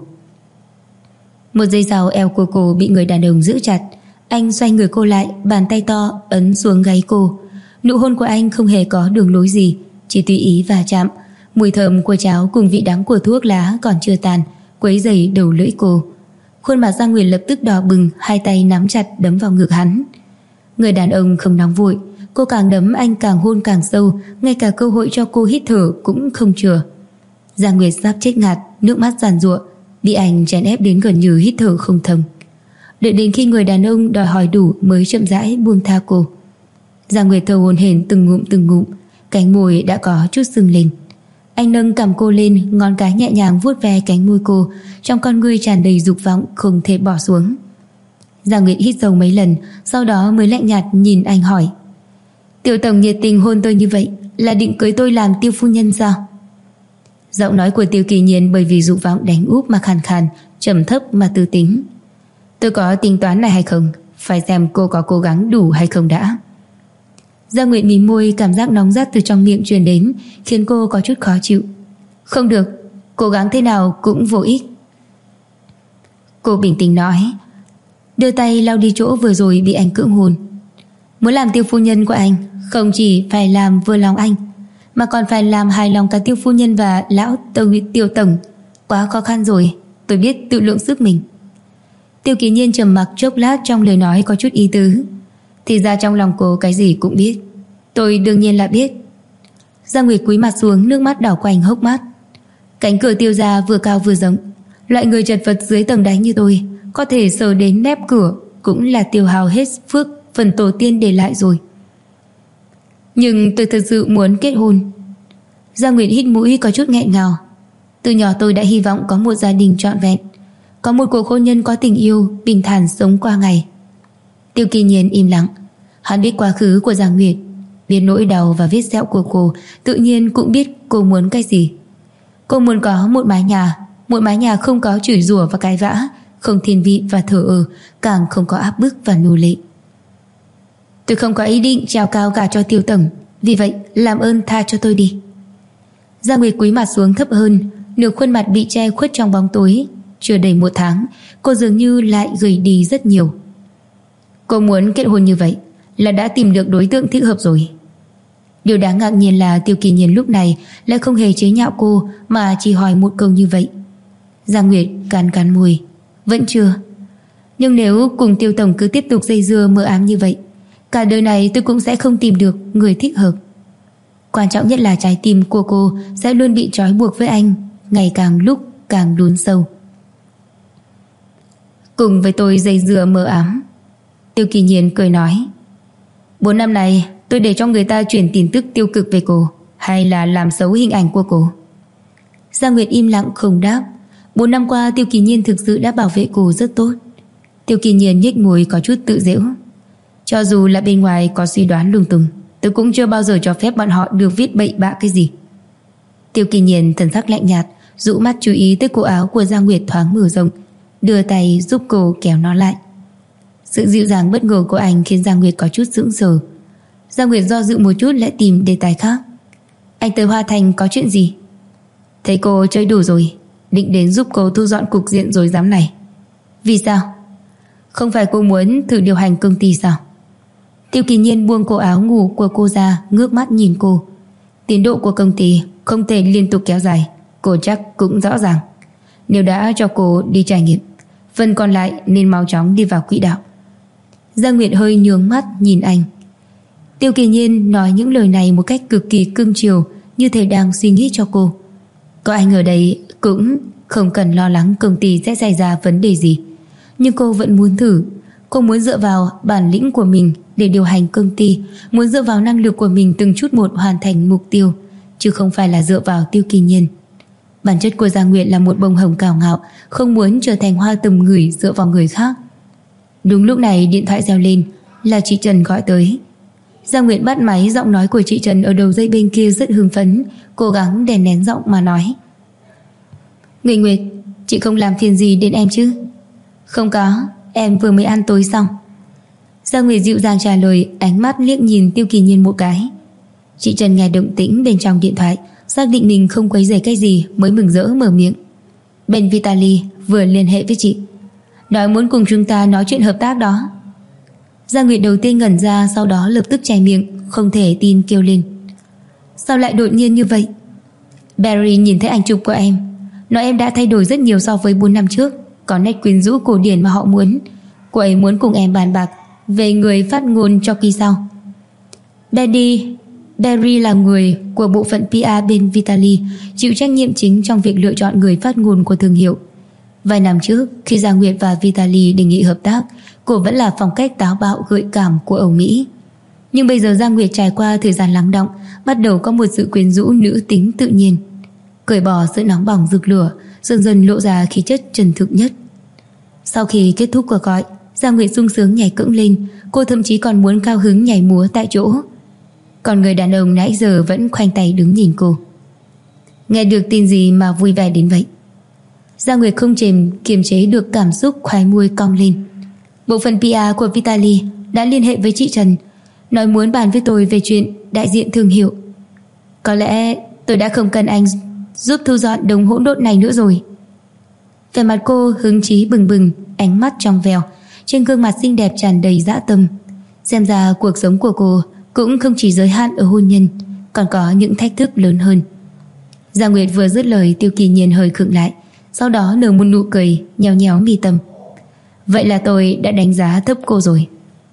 Một giây sau, eo của cô bị người đàn ông giữ chặt. Anh xoay người cô lại, bàn tay to ấn xuống gáy cô. Nụ hôn của anh không hề có đường lối gì, chỉ tùy ý và chạm. Mùi thơm của cháo cùng vị đắng của thuốc lá còn chưa tàn, quấy rầy đầu lưỡi cô. Khuôn mặt Giang Nguyệt lập tức đỏ bừng, hai tay nắm chặt đấm vào ngực hắn. Người đàn ông không nóng vội, cô càng đấm anh càng hôn càng sâu, ngay cả cơ hội cho cô hít thở cũng không chừa. Giang Nguyệt sắp chết ngạt, nước mắt giàn giụa, bị anh chèn ép đến gần như hít thở không thông. Đợi đến khi người đàn ông đòi hỏi đủ mới chậm rãi buông tha cô. Giang Nguyệt thở hổn hển từng ngụm, cánh môi đã có chút sưng lên. Anh nâng cằm cô lên, ngón cái nhẹ nhàng vuốt ve cánh môi cô, trong con ngươi tràn đầy dục vọng không thể bỏ xuống. Giang Nguyệt hít sâu mấy lần, sau đó mới lạnh nhạt nhìn anh hỏi. Tiêu tổng nhiệt tình hôn tôi như vậy, là định cưới tôi làm Tiêu phu nhân sao? Giọng nói của Tiêu Kỳ Nhiên bởi vì dục vọng đánh úp mà khàn khàn, trầm thấp mà tư tính. Tôi có tính toán này hay không, phải xem cô có cố gắng đủ hay không đã. Giang Nguyệt mím môi, cảm giác nóng rát từ trong miệng truyền đến khiến cô có chút khó chịu. Không được, cố gắng thế nào cũng vô ích. Cô bình tĩnh nói, đưa tay lau đi chỗ vừa rồi bị anh cưỡng hôn. Muốn làm Tiêu phu nhân của anh, không chỉ phải làm vừa lòng anh, mà còn phải làm hài lòng cả Tiêu phu nhân và lão Tiêu tổng. Quá khó khăn rồi, tôi biết tự lượng sức mình. Tiêu Kỳ Nhiên trầm mặc chốc lát, trong lời nói có chút ý tứ. Thì ra trong lòng cô cái gì cũng biết. Tôi đương nhiên là biết. Giang Nguyệt cúi mặt xuống, nước mắt đảo quanh hốc mắt. Cánh cửa Tiêu gia vừa cao vừa rộng, loại người chật vật dưới tầng đáy như tôi có thể sờ đến mép cửa cũng là tiêu hao hết phước phần tổ tiên để lại rồi. Nhưng tôi thật sự muốn kết hôn. Giang Nguyệt hít mũi có chút nghẹn ngào. Từ nhỏ tôi đã hy vọng có một gia đình trọn vẹn, có một cuộc hôn nhân có tình yêu, bình thản sống qua ngày. Tiêu Kỳ Nhiên im lặng. Hắn biết quá khứ của Giang Nguyệt, biết nỗi đau và vết sẹo của cô, tự nhiên cũng biết cô muốn cái gì. Cô muốn có một mái nhà không có chửi rủa và cãi vã, không thiên vị và thờ ơ, càng không có áp bức và nô lệ. Tôi không có ý định trao cao cả cho Tiêu tổng, vì vậy làm ơn tha cho tôi đi. Giang Nguyệt cúi mặt xuống thấp hơn, nửa khuôn mặt bị che khuất trong bóng tối. Chưa đầy 1 tháng, cô dường như lại gầy đi rất nhiều. Cô muốn kết hôn như vậy là đã tìm được đối tượng thích hợp rồi. Điều đáng ngạc nhiên là Tiêu Kỳ Nhiên lúc này lại không hề chế nhạo cô, mà chỉ hỏi một câu như vậy. Giang Nguyệt cắn môi. Vẫn chưa. Nhưng nếu cùng Tiêu tổng cứ tiếp tục dây dưa mơ ám như vậy, cả đời này tôi cũng sẽ không tìm được người thích hợp. Quan trọng nhất là trái tim của cô sẽ luôn bị trói buộc với anh, ngày càng lúc càng lún sâu. Cùng với tôi dây dưa mơ ám. Tiêu Kỳ Nhiên cười nói, 4 năm này tôi để cho người ta truyền tin tức tiêu cực về cô, hay là làm xấu hình ảnh của cô? Giang Nguyệt im lặng không đáp. 4 năm qua Tiêu Kỳ Nhiên thực sự đã bảo vệ cô rất tốt. Tiêu Kỳ Nhiên nhếch môi có chút tự giễu. Cho dù là bên ngoài có suy đoán lung tung, tôi cũng chưa bao giờ cho phép bọn họ được viết bậy bạ cái gì. Tiêu Kỳ Nhiên thần sắc lạnh nhạt, dụ mắt chú ý tới cổ áo của Giang Nguyệt thoáng mở rộng, đưa tay giúp cô kéo nó lại. Sự dịu dàng bất ngờ của anh khiến Giang Nguyệt có chút sững sờ. Giang Nguyệt do dự một chút lại tìm đề tài khác. Anh tới Hoa Thành có chuyện gì? Thấy cô chơi đủ rồi, định đến giúp cô thu dọn cục diện rối rắm này. Vì sao? Không phải cô muốn thử điều hành công ty sao? Tiêu Kỳ Nhiên buông cổ áo ngủ của cô ra, ngước mắt nhìn cô. Tiến độ của công ty không thể liên tục kéo dài, cô chắc cũng rõ ràng. Nếu đã cho cô đi trải nghiệm, phần còn lại nên mau chóng đi vào quỹ đạo. Giang Nguyệt hơi nhướng mắt nhìn anh. Tiêu Kỳ Nhiên nói những lời này một cách cực kỳ cưng chiều, như thể đang suy nghĩ cho cô. Có anh ở đây cũng không cần lo lắng công ty sẽ xảy ra vấn đề gì. Nhưng cô vẫn muốn thử. Cô muốn dựa vào bản lĩnh của mình để điều hành công ty, muốn dựa vào năng lực của mình từng chút một hoàn thành mục tiêu, chứ không phải là dựa vào Tiêu Kỳ Nhiên. Bản chất của Giang Nguyệt là một bông hồng cào ngạo, không muốn trở thành hoa tầm ngửi dựa vào người khác. Đúng lúc này điện thoại reo lên, là chị Trần gọi tới. Giang Nguyệt bắt máy, giọng nói của chị Trần ở đầu dây bên kia rất hưng phấn, cố gắng đè nén giọng mà nói. Nguyệt Nguyệt, chị không làm phiền gì đến em chứ? Không có, em vừa mới ăn tối xong. Giang Nguyệt dịu dàng trả lời, ánh mắt liếc nhìn Tiêu Kỳ Nhiên một cái. Chị Trần nghe động tĩnh bên trong điện thoại, xác định mình không quấy rầy cái gì mới mừng rỡ mở miệng. Bên Vitaly vừa liên hệ với chị, nói muốn cùng chúng ta nói chuyện hợp tác đó. Giang Nguyệt đầu tiên ngẩn ra, sau đó lập tức che miệng, không thể tin kêu lên. Sao lại đột nhiên như vậy? Barry nhìn thấy ảnh chụp của em, nói em đã thay đổi rất nhiều so với 4 năm trước, có nét quyến rũ cổ điển mà họ muốn. Cô ấy muốn cùng em bàn bạc về người phát ngôn cho kỳ sau. Barry là người của bộ phận PR bên Vitaly, chịu trách nhiệm chính trong việc lựa chọn người phát ngôn của thương hiệu. Vài năm trước, khi Giang Nguyệt và Vitaly đề nghị hợp tác, cô vẫn là phong cách táo bạo gợi cảm của Âu Mỹ. Nhưng bây giờ Giang Nguyệt trải qua thời gian lắng đọng, bắt đầu có một sự quyến rũ nữ tính tự nhiên, cởi bỏ sự nóng bỏng rực lửa, dần dần lộ ra khí chất chân thực nhất. Sau khi kết thúc cuộc gọi, Giang Nguyệt sung sướng nhảy cẫng lên, cô thậm chí còn muốn cao hứng nhảy múa tại chỗ. Còn người đàn ông nãy giờ vẫn khoanh tay đứng nhìn cô. Nghe được tin gì mà vui vẻ đến vậy? Giang Nguyệt không kiềm chế được cảm xúc, khoái môi cong lên. Bộ phận PR của Vitaly đã liên hệ với chị Trần, nói muốn bàn với tôi về chuyện đại diện thương hiệu. Có lẽ tôi đã không cần anh giúp thu dọn đống hỗn độn này nữa rồi. Vẻ mặt cô hứng chí bừng bừng, ánh mắt trong veo, trên gương mặt xinh đẹp tràn đầy dã tâm. Xem ra cuộc sống của cô cũng không chỉ giới hạn ở hôn nhân, còn có những thách thức lớn hơn. Giang Nguyệt vừa dứt lời, Tiêu Kỳ Nhiên hơi khựng lại, sau đó nở một nụ cười, nhéo nhéo mi tâm. Vậy là tôi đã đánh giá thấp cô rồi.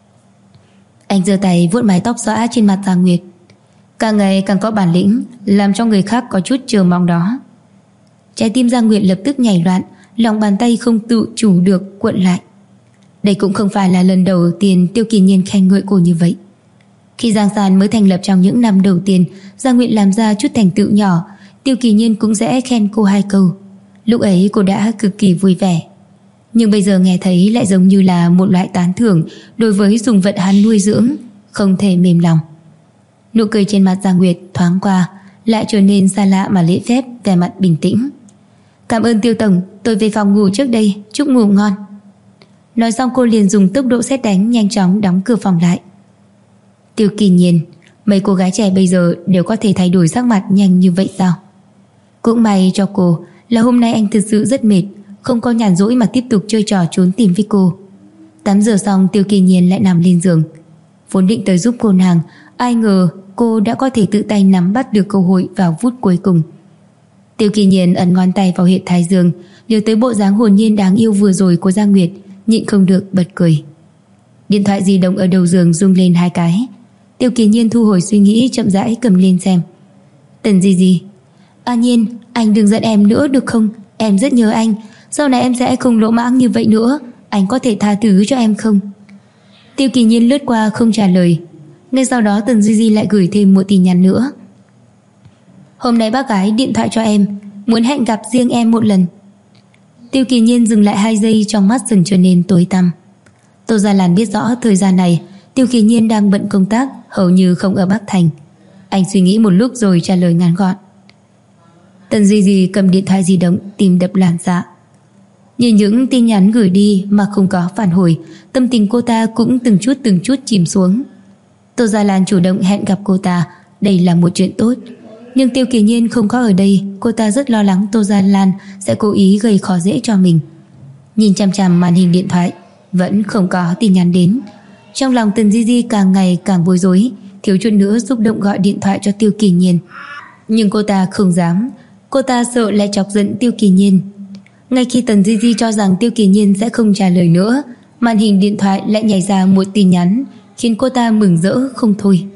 Anh giơ tay vuốt mái tóc xõa trên mặt Giang Nguyệt. Càng ngày càng có bản lĩnh, làm cho người khác có chút chờ mong đó. Trái tim Giang Nguyệt lập tức nhảy loạn, lòng bàn tay không tự chủ được cuộn lại. Đây cũng không phải là lần đầu tiên Tiêu Kỳ Nhiên khen ngợi cô như vậy. Khi Giang San mới thành lập trong những năm đầu tiên, Giang Nguyệt làm ra chút thành tựu nhỏ, Tiêu Kỳ Nhiên cũng sẽ khen cô 2 câu. Lúc ấy cô đã cực kỳ vui vẻ. Nhưng bây giờ nghe thấy lại giống như là một loại tán thưởng đối với sủng vật hắn nuôi dưỡng, không thể mềm lòng. Nụ cười trên mặt Giang Nguyệt thoáng qua, lại trở nên xa lạ mà lễ phép, vẻ mặt bình tĩnh. Cảm ơn Tiêu tổng, tôi về phòng ngủ trước đây, chúc ngủ ngon. Nói xong cô liền dùng tốc độ sét đánh nhanh chóng đóng cửa phòng lại. Tiêu Kỳ Nhiên, mấy cô gái trẻ bây giờ đều có thể thay đổi sắc mặt nhanh như vậy sao? Cũng may cho cô là hôm nay anh thực sự rất mệt, không có nhàn rỗi mà tiếp tục chơi trò trốn tìm với cô. Tắm rửa xong, Tiêu Kỳ Nhiên lại nằm lên giường. Vốn định tới giúp cô nàng, ai ngờ cô đã có thể tự tay nắm bắt được cơ hội vào phút cuối cùng. Tiêu Kỳ Nhiên ấn ngón tay vào huyệt thái dương, nhớ tới bộ dáng hồn nhiên đáng yêu vừa rồi của Giang Nguyệt, nhịn không được bật cười. Điện thoại di động ở đầu giường rung lên 2 cái. Tiêu Kỳ Nhiên thu hồi suy nghĩ, chậm rãi cầm lên xem. Tần gì? A Nhiên, anh đừng giận em nữa được không? Em rất nhớ anh, sau này em sẽ không lỗ mãng như vậy nữa, anh có thể tha thứ cho em không? Tiêu Kỳ Nhiên lướt qua không trả lời. Ngay sau đó Tần Di lại gửi thêm một tin nhắn nữa. Hôm nay bác gái điện thoại cho em, muốn hẹn gặp riêng em một lần. Tiêu Kỳ Nhiên dừng lại 2 giây, trong mắt dần trở nên tối tăm. Tô Gia Lan biết rõ thời gian này Tiêu Kỳ Nhiên đang bận công tác, hầu như không ở Bắc Thành. Anh suy nghĩ một lúc rồi trả lời ngắn gọn. Tần Di Di cầm điện thoại di động, tim đập loạn xạ. Nhìn những tin nhắn gửi đi mà không có phản hồi, tâm tình cô ta cũng từng chút chìm xuống. Tô Gia Lan chủ động hẹn gặp cô ta, đây là một chuyện tốt. Nhưng Tiêu Kỳ Nhiên không có ở đây, cô ta rất lo lắng Tô Gia Lan sẽ cố ý gây khó dễ cho mình. Nhìn chằm chằm màn hình điện thoại, vẫn không có tin nhắn đến. Trong lòng Tần Di Di càng ngày càng bối rối, thiếu chút nữa xúc động gọi điện thoại cho Tiêu Kỳ Nhiên. Nhưng cô ta không dám, cô ta sợ lại chọc giận Tiêu Kỳ Nhiên. Ngay khi Tần Di Di cho rằng Tiêu Kỳ Nhiên sẽ không trả lời nữa, màn hình điện thoại lại nhảy ra một tin nhắn, khiến cô ta mừng rỡ không thôi.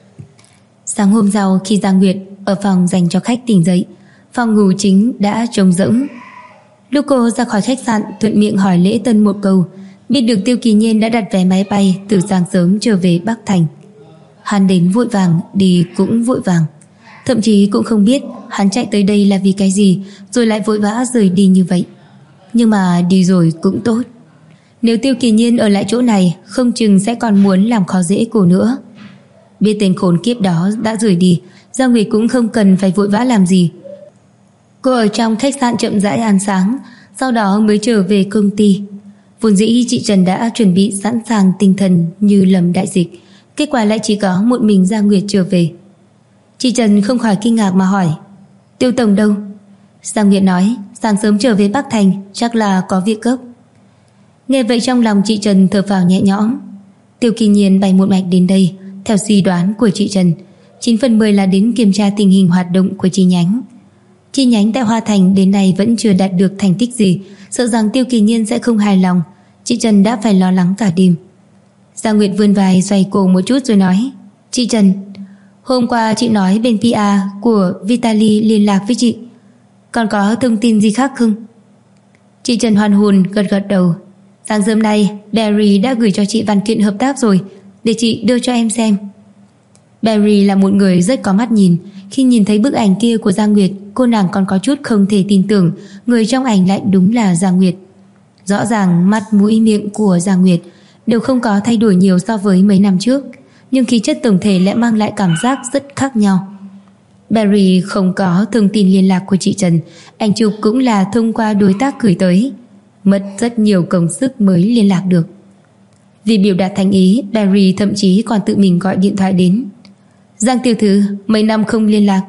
Sáng hôm sau, khi Giang Nguyệt ở phòng dành cho khách tỉnh dậy, phòng ngủ chính đã trống rỗng. Lúc cô ra khỏi khách sạn, thuận miệng hỏi Lễ Tân một câu, biết được Tiêu Kỳ Nhiên đã đặt vé máy bay từ sáng sớm trở về Bắc Thành. Hắn đến vội vàng, đi cũng vội vàng, thậm chí cũng không biết hắn chạy tới đây là vì cái gì, rồi lại vội vã rời đi như vậy. Nhưng mà đi rồi cũng tốt. Nếu Tiêu Kỳ Nhiên ở lại chỗ này, không chừng sẽ còn muốn làm khó dễ cô nữa. Biết tên khốn kiếp đó đã rời đi, Giang Nguyệt cũng không cần phải vội vã làm gì. Cô ở trong khách sạn chậm rãi ăn sáng, sau đó mới trở về công ty. Vốn dĩ chị Trần đã chuẩn bị sẵn sàng tinh thần như lầm đại dịch, kết quả lại chỉ có một mình Giang Nguyệt trở về. Chị Trần không khỏi kinh ngạc mà hỏi, Tiêu tổng đâu? Giang Nguyệt nói, sáng sớm trở về Bắc Thành, chắc là có việc gấp. Nghe vậy trong lòng chị Trần thở phào nhẹ nhõm. Tiêu Kỳ Nhiên bay một mạch đến đây, theo suy đoán của chị Trần, 9 phần 10 là đến kiểm tra tình hình hoạt động của chi nhánh. Chi nhánh tại Hoa Thành đến nay vẫn chưa đạt được thành tích gì, sợ rằng Tiêu Kỳ Nhiên sẽ không hài lòng. Chị Trần đã phải lo lắng cả đêm. Giang Nguyệt vươn vai xoay cổ một chút rồi nói, chị Trần, hôm qua chị nói bên PR của Vitaly liên lạc với chị, còn có thông tin gì khác không? Chị Trần hoàn hồn gật gật đầu. Sáng sớm nay Barry đã gửi cho chị văn kiện hợp tác rồi, để chị đưa cho em xem. Barry là một người rất có mắt nhìn. Khi nhìn thấy bức ảnh kia của Giang Nguyệt, cô nàng còn có chút không thể tin tưởng người trong ảnh lại đúng là Giang Nguyệt. Rõ ràng mắt mũi miệng của Giang Nguyệt đều không có thay đổi nhiều so với mấy năm trước, nhưng khí chất tổng thể lại mang lại cảm giác rất khác nhau. Barry không có thông tin liên lạc của chị Trần, ảnh chụp cũng là thông qua đối tác gửi tới, mất rất nhiều công sức mới liên lạc được. Vì biểu đạt thành ý, Barry thậm chí còn tự mình gọi điện thoại đến. Giang tiểu thư, mấy năm không liên lạc.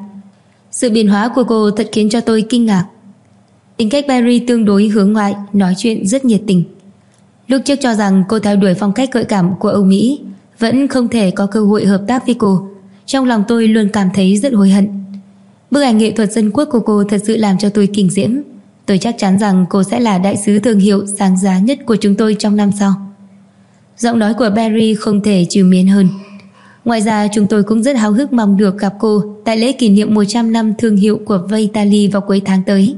Sự biến hóa của cô thật khiến cho tôi kinh ngạc. Tính cách Barry tương đối hướng ngoại, nói chuyện rất nhiệt tình. Lúc trước cho rằng cô theo đuổi phong cách gợi cảm của Âu Mỹ, vẫn không thể có cơ hội hợp tác với cô. Trong lòng tôi luôn cảm thấy rất hối hận. Bức ảnh nghệ thuật dân quốc của cô thật sự làm cho tôi kinh diễm. Tôi chắc chắn rằng cô sẽ là đại sứ thương hiệu sáng giá nhất của chúng tôi trong năm sau. Giọng nói của Barry không thể trìu mến hơn. Ngoài ra chúng tôi cũng rất háo hức mong được gặp cô tại lễ kỷ niệm 100 năm thương hiệu của Vitaly vào cuối tháng tới.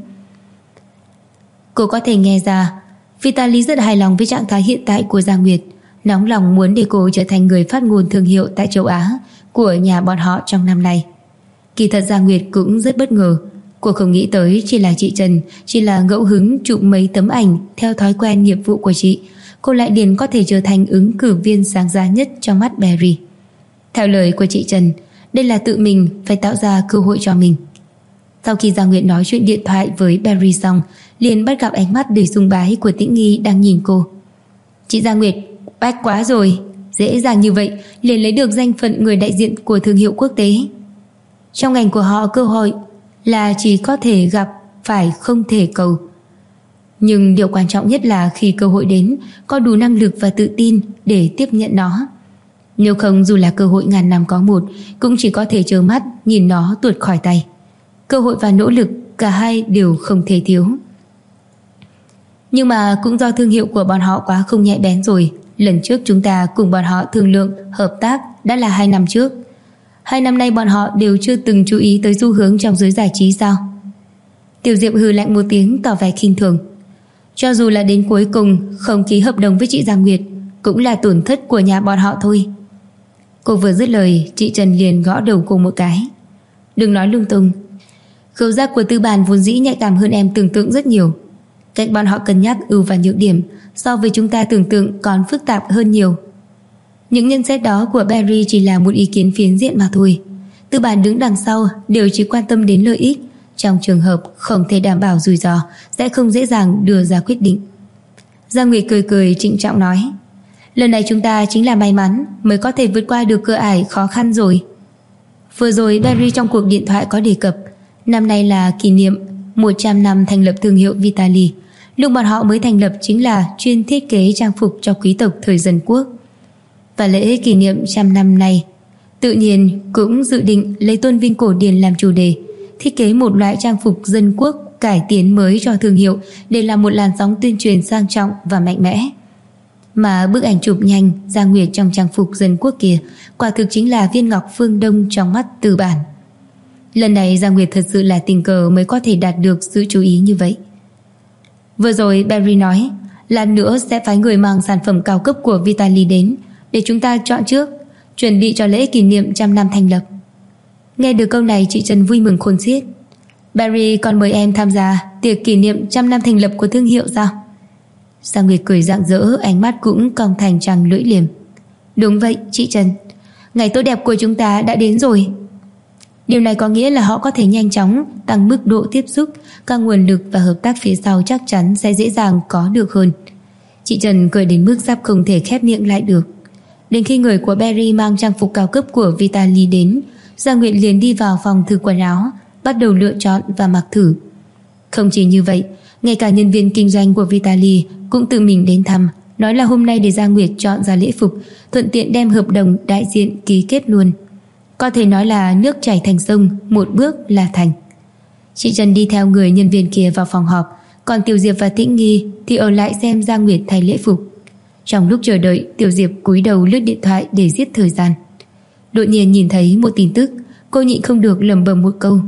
Cô có thể nghe ra Vitaly rất hài lòng với trạng thái hiện tại của Giang Nguyệt, nóng lòng muốn để cô trở thành người phát ngôn thương hiệu tại châu Á của nhà bọn họ trong năm nay. Kỳ thật Giang Nguyệt cũng rất bất ngờ. Cô không nghĩ tới chỉ là chị Trần, chỉ là ngẫu hứng chụp mấy tấm ảnh theo thói quen nghiệp vụ của chị, cô lại liền có thể trở thành ứng cử viên sáng giá nhất trong mắt Barry. Theo lời của chị Trần, đây là tự mình phải tạo ra cơ hội cho mình. Sau khi Giang Nguyệt nói chuyện điện thoại với Barry xong, liền bắt gặp ánh mắt đầy sùng bái của Tĩnh Nghi đang nhìn cô. Chị Giang Nguyệt, bách quá rồi, dễ dàng như vậy liền lấy được danh phận người đại diện của thương hiệu quốc tế. Trong ngành của họ cơ hội là chỉ có thể gặp, phải không thể cầu. Nhưng điều quan trọng nhất là khi cơ hội đến, có đủ năng lực và tự tin để tiếp nhận nó. Nếu không, dù là cơ hội ngàn năm có một, cũng chỉ có thể trơ mắt nhìn nó tuột khỏi tay. Cơ hội và nỗ lực, cả hai đều không thể thiếu. Nhưng mà cũng do thương hiệu của bọn họ quá không nhạy bén rồi. Lần trước chúng ta cùng bọn họ thương lượng hợp tác đã là 2 năm trước. 2 năm nay bọn họ đều chưa từng chú ý tới xu hướng trong giới giải trí sao? Tiểu Diệp hừ lạnh một tiếng tỏ vẻ khinh thường. Cho dù là đến cuối cùng không ký hợp đồng với chị Giang Nguyệt, cũng là tổn thất của nhà bọn họ thôi. Cô vừa dứt lời, chị Trần liền gõ đầu cô một cái. Đừng nói lung tung. Khứu giác của tư bản vốn dĩ nhạy cảm hơn em tưởng tượng rất nhiều. Cách bọn họ cân nhắc ưu và nhược điểm so với chúng ta tưởng tượng còn phức tạp hơn nhiều. Những nhận xét đó của Barry chỉ là một ý kiến phiến diện mà thôi. Tư bản đứng đằng sau đều chỉ quan tâm đến lợi ích, Trong trường hợp không thể đảm bảo rủi ro, sẽ không dễ dàng đưa ra quyết định. Giang Nguyệt cười cười trịnh trọng nói, lần này chúng ta chính là may mắn mới có thể vượt qua được cửa ải khó khăn rồi. Vừa rồi Barry trong cuộc điện thoại có đề cập năm nay là kỷ niệm 100 năm thành lập thương hiệu Vitaly. Lúc bọn họ mới thành lập chính là chuyên thiết kế trang phục cho quý tộc thời dân quốc. Và lễ kỷ niệm 100 năm này tự nhiên cũng dự định lấy tôn vinh cổ điển làm chủ đề, thiết kế một loại trang phục dân quốc cải tiến mới cho thương hiệu để làm một làn sóng tuyên truyền sang trọng và mạnh mẽ. Mà bức ảnh chụp nhanh Giang Nguyệt trong trang phục dân quốc kia quả thực chính là viên ngọc phương Đông trong mắt Tư Bản. Lần này Giang Nguyệt thật sự là tình cờ mới có thể đạt được sự chú ý như vậy. Vừa rồi Barry nói lát nữa sẽ phái người mang sản phẩm cao cấp của Vitaly đến để chúng ta chọn trước, chuẩn bị cho lễ kỷ niệm 100 năm thành lập. Nghe được câu này chị Trần vui mừng khôn xiết. Barry còn mời em tham gia tiệc kỷ niệm 100 năm thành lập của thương hiệu sao? Giang Nguyệt cười rạng rỡ, ánh mắt cũng cong thành trăng lưỡi liềm. Đúng vậy chị Trần, ngày tốt đẹp của chúng ta đã đến rồi. Điều này có nghĩa là họ có thể nhanh chóng tăng mức độ tiếp xúc, các nguồn lực và hợp tác phía sau chắc chắn sẽ dễ dàng có được hơn. Chị Trần cười đến mức sắp không thể khép miệng lại được. Đến khi người của Barry mang trang phục cao cấp của Vitaly đến, Giang Nguyệt liền đi vào phòng thử quần áo, bắt đầu lựa chọn và mặc thử. Không chỉ như vậy, ngay cả nhân viên kinh doanh của Vitaly cũng tự mình đến thăm, nói là hôm nay để Giang Nguyệt chọn ra lễ phục, thuận tiện đem hợp đồng đại diện ký kết luôn. Có thể nói là nước chảy thành sông, một bước là thành. Chị Trần đi theo người nhân viên kia vào phòng họp, còn Tiểu Diệp và Tĩnh Nghi thì ở lại xem Giang Nguyệt thay lễ phục. Trong lúc chờ đợi, Tiểu Diệp cúi đầu lướt điện thoại để giết thời gian. Đột nhiên nhìn thấy một tin tức, cô nhịn không được lẩm bẩm một câu.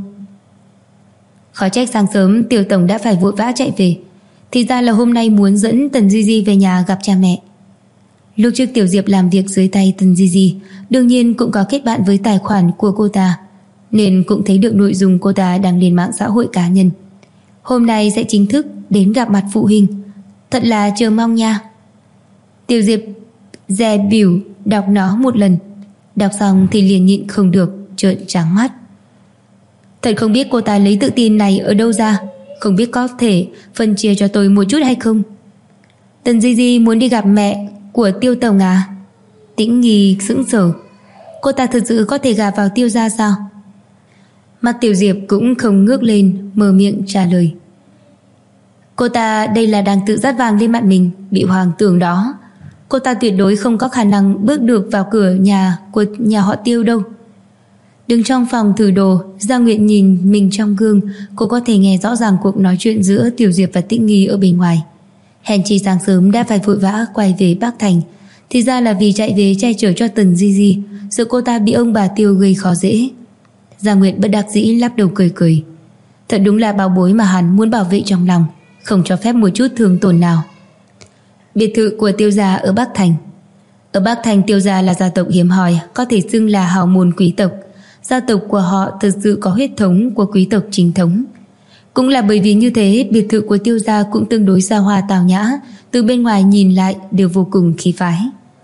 Khó trách sáng sớm Tiểu Tổng đã phải vội vã chạy về, thì ra là hôm nay muốn dẫn Tần Di Di về nhà gặp cha mẹ. Lúc trước Tiểu Diệp làm việc dưới tay Tần Di Di, đương nhiên cũng có kết bạn với tài khoản của cô ta, nên cũng thấy được nội dung cô ta đăng lên mạng xã hội cá nhân. Hôm nay sẽ chính thức đến gặp mặt phụ huynh, thật là chờ mong nha. Tiểu Diệp dè bỉu đọc nó một lần, đọc xong thì liền nhịn không được trợn trắng mắt. Thật không biết cô ta lấy tự tin này ở đâu ra, không biết có thể phân chia cho tôi một chút hay không. Tần Di Di muốn đi gặp mẹ của Tiêu Tổng à? Tĩnh Nghi sững sờ. Cô ta thực sự có thể gả vào Tiêu gia sao? Mắt Tiểu Diệp cũng không ngước lên, mở miệng trả lời. Cô ta đây là đang tự dắt vàng lên mặt mình, bị hoàng tưởng đó. Cô ta tuyệt đối không có khả năng bước được vào cửa nhà của nhà họ Tiêu đâu. Đứng trong phòng thử đồ, Giang Nguyệt nhìn mình trong gương, cô có thể nghe rõ ràng cuộc nói chuyện giữa Tiểu Diệp và Tĩnh Nghi ở bên ngoài. Hèn chi sáng sớm đã phải vội vã quay về Bắc Thành, thì ra là vì chạy về che chở cho Tần Di Di, sợ cô ta bị ông bà Tiêu gây khó dễ. Giang Nguyệt bất đắc dĩ lắc đầu cười cười. Thật đúng là bảo bối mà hắn muốn bảo vệ trong lòng, không cho phép một chút thương tổn nào. Biệt thự của Tiêu gia ở Bắc Thành. Ở Bắc Thành, Tiêu gia là gia tộc hiếm hoi, có thể xưng là hào môn quý tộc. Gia tộc của họ thực sự có huyết thống của quý tộc chính thống. Cũng là bởi vì như thế, biệt thự của Tiêu gia cũng tương đối xa hoa tào nhã, từ bên ngoài nhìn lại đều vô cùng khí phái.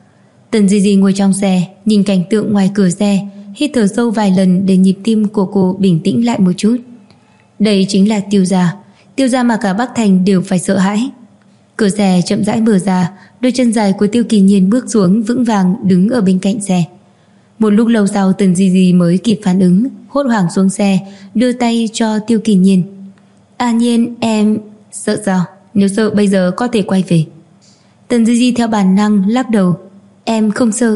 Tần Di Di ngồi trong xe, nhìn cảnh tượng ngoài cửa xe, hít thở sâu vài lần để nhịp tim của cô bình tĩnh lại một chút. Đây chính là Tiêu gia mà cả Bắc Thành đều phải sợ hãi. Cửa xe chậm rãi mở ra, đôi chân dài của Tiêu Kỳ Nhiên bước xuống vững vàng đứng ở bên cạnh xe. Một lúc lâu sau, Tần Di Di mới kịp phản ứng, hốt hoảng xuống xe, đưa tay cho Tiêu Kỳ Nhiên. À Nhiên, em sợ sao? Nếu sợ bây giờ có thể quay về. Tần Di Di theo bản năng lắc đầu. Em không sợ.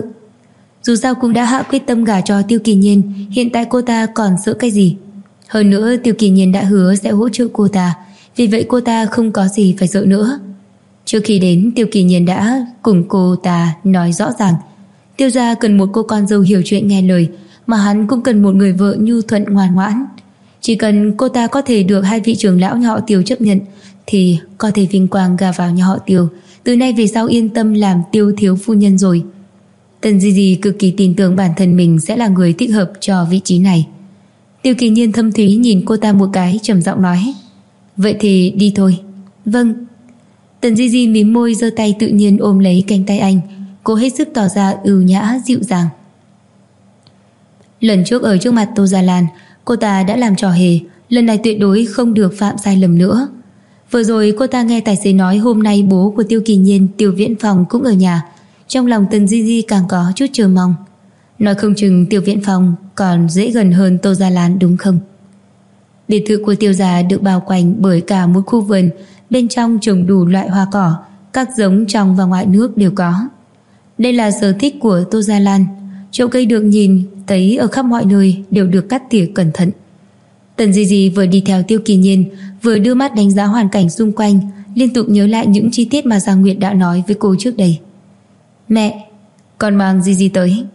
Dù sao cũng đã hạ quyết tâm gả cho Tiêu Kỳ Nhiên, hiện tại cô ta còn sợ cái gì? Hơn nữa Tiêu Kỳ Nhiên đã hứa sẽ hỗ trợ cô ta, vì vậy cô ta không có gì phải sợ nữa. Trước khi đến, Tiêu Kỳ Nhiên đã cùng cô ta nói rõ ràng Tiêu gia cần một cô con dâu hiểu chuyện nghe lời, mà hắn cũng cần một người vợ nhu thuận ngoan ngoãn. Chỉ cần cô ta có thể được hai vị trưởng lão nhà họ Tiêu chấp nhận, thì có thể vinh quang gả vào nhà họ Tiêu, từ nay về sau yên tâm làm Tiêu thiếu phu nhân rồi. Tần Di Di cực kỳ tin tưởng bản thân mình sẽ là người thích hợp cho vị trí này. Tiêu Kỳ Nhiên thâm thúy nhìn cô ta một cái, trầm giọng nói. Vậy thì đi thôi. Vâng. Tần Di Di mím môi, giơ tay tự nhiên ôm lấy cánh tay anh, cô hết sức tỏ ra ưu nhã dịu dàng. Lần trước ở trước mặt Tô Gia Lan, cô ta đã làm trò hề, lần này tuyệt đối không được phạm sai lầm nữa. Vừa rồi cô ta nghe tài xế nói hôm nay bố của Tiêu Kỳ Nhiên, Tiêu Viễn Phong cũng ở nhà. Trong lòng Tần Di Di càng có chút chờ mong. Nói không chừng Tiêu Viễn Phong còn dễ gần hơn Tô Gia Lan đúng không? Biệt thự của Tiêu gia được bao quanh bởi cả một khu vườn, bên trong trồng đủ loại hoa cỏ, các giống trong và ngoài nước đều có. Đây là sở thích của Tô Gia Lan. Chậu cây được nhìn thấy ở khắp mọi nơi đều được cắt tỉa cẩn thận. Tần Di Di vừa đi theo Tiêu Kỳ Nhiên, vừa đưa mắt đánh giá hoàn cảnh xung quanh, liên tục nhớ lại những chi tiết mà Giang Nguyệt đã nói với cô trước đây. Mẹ, con mang Di Di tới.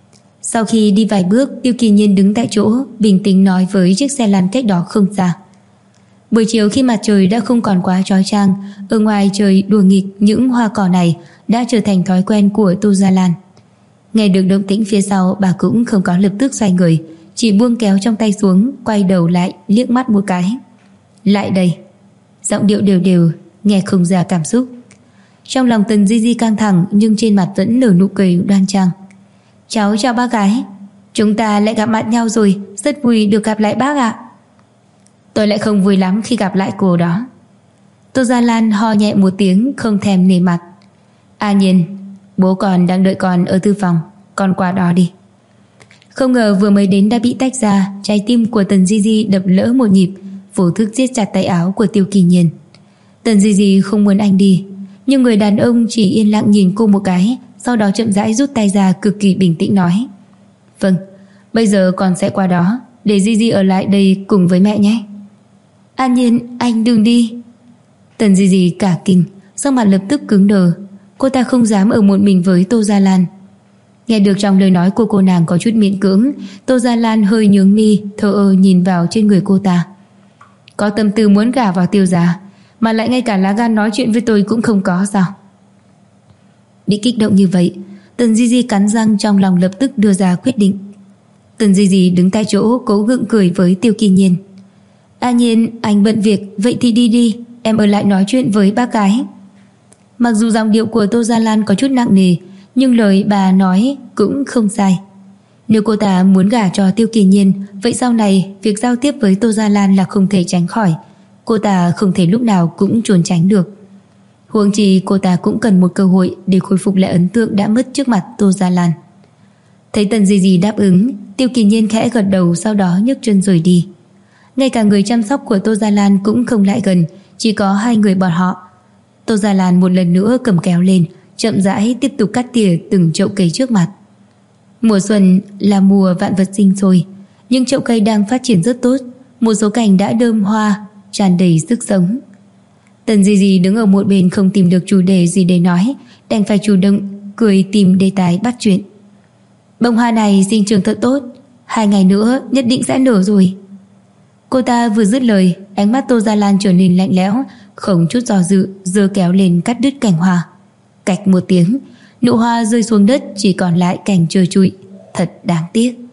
Sau khi đi vài bước, Tiêu Kỳ Nhiên đứng tại chỗ, bình tĩnh nói với chiếc xe lăn cách đó không xa. Buổi chiều khi mặt trời đã không còn quá chói chang, ở ngoài trời đùa nghịch những hoa cỏ này đã trở thành thói quen của Tô Gia Lan. Nghe được động tĩnh phía sau, bà cũng không có lập tức xoay người, chỉ buông kéo trong tay xuống, quay đầu lại liếc mắt một cái. Lại đây. Giọng điệu đều đều, nghe không ra cảm xúc. Trong lòng Tần Di Di căng thẳng, nhưng trên mặt vẫn nở nụ cười đoan trang. Cháu chào bác gái. Chúng ta lại gặp mặt nhau rồi, rất vui được gặp lại bác ạ. Tôi lại không vui lắm khi gặp lại cô đó. Tô Gia Lan ho nhẹ một tiếng, không thèm nể mặt. A Nhiên, bố con đang đợi con ở thư phòng, con qua đó đi. Không ngờ vừa mới đến đã bị tách ra, trái tim của Tần Di Di đập lỡ một nhịp, vô thức siết chặt tay áo của Tiêu Kỳ Nhiên. Tần Di Di không muốn anh đi, nhưng người đàn ông chỉ yên lặng nhìn cô một cái, sau đó chậm rãi rút tay ra, cực kỳ bình tĩnh nói. Vâng, bây giờ con sẽ qua đó, để Di Di ở lại đây cùng với mẹ nhé. An Nhiên, anh đừng đi. Tần Di Di cả kinh, sắc mặt lập tức cứng đờ. Cô ta không dám ở một mình với Tô Gia Lan. Nghe được trong lời nói của cô nàng có chút miễn cưỡng, Tô Gia Lan hơi nhướng mi, thờ ơ nhìn vào trên người cô ta. Có tâm tư muốn gả vào Tiêu gia, mà lại ngay cả lá gan nói chuyện với tôi cũng không có sao? Bị kích động như vậy, Tần Di Di cắn răng, trong lòng lập tức đưa ra quyết định. Tần Di Di đứng tại chỗ cố gượng cười với Tiêu Kỳ Nhiên. A Nhiên, anh bận việc, vậy thì đi đi, em ở lại nói chuyện với bác gái. Mặc dù giọng điệu của Tô Gia Lan có chút nặng nề, nhưng lời bà nói cũng không sai. Nếu cô ta muốn gả cho Tiêu Kỳ Nhiên, vậy sau này việc giao tiếp với Tô Gia Lan là không thể tránh khỏi. Cô ta không thể lúc nào cũng trốn tránh được. Huống chi cô ta cũng cần một cơ hội để khôi phục lại ấn tượng đã mất trước mặt Tô Gia Lan. Thấy Tần Di Di đáp ứng, Tiêu Kỳ Nhiên khẽ gật đầu, sau đó nhấc chân rời đi. Ngay cả người chăm sóc của Tô Gia Lan cũng không lại gần, chỉ có hai người bọn họ. Tô Gia Lan một lần nữa cầm kéo lên, chậm rãi tiếp tục cắt tỉa từng chậu cây trước mặt. Mùa xuân là mùa vạn vật sinh sôi, nhưng chậu cây đang phát triển rất tốt, một số cành đã đơm hoa, tràn đầy sức sống. Tần Di Di đứng ở một bên không tìm được chủ đề gì để nói, đành phải chủ động cười tìm đề tài bắt chuyện. Bông hoa này sinh trưởng thật tốt, 2 ngày nữa nhất định sẽ nở rồi. Cô ta vừa dứt lời, ánh mắt Tô Gia Lan trở nên lạnh lẽo, không chút do dự giơ kéo lên cắt đứt cành hoa. Cạch một tiếng, nụ hoa rơi xuống đất, chỉ còn lại cành trơ trụi, thật đáng tiếc.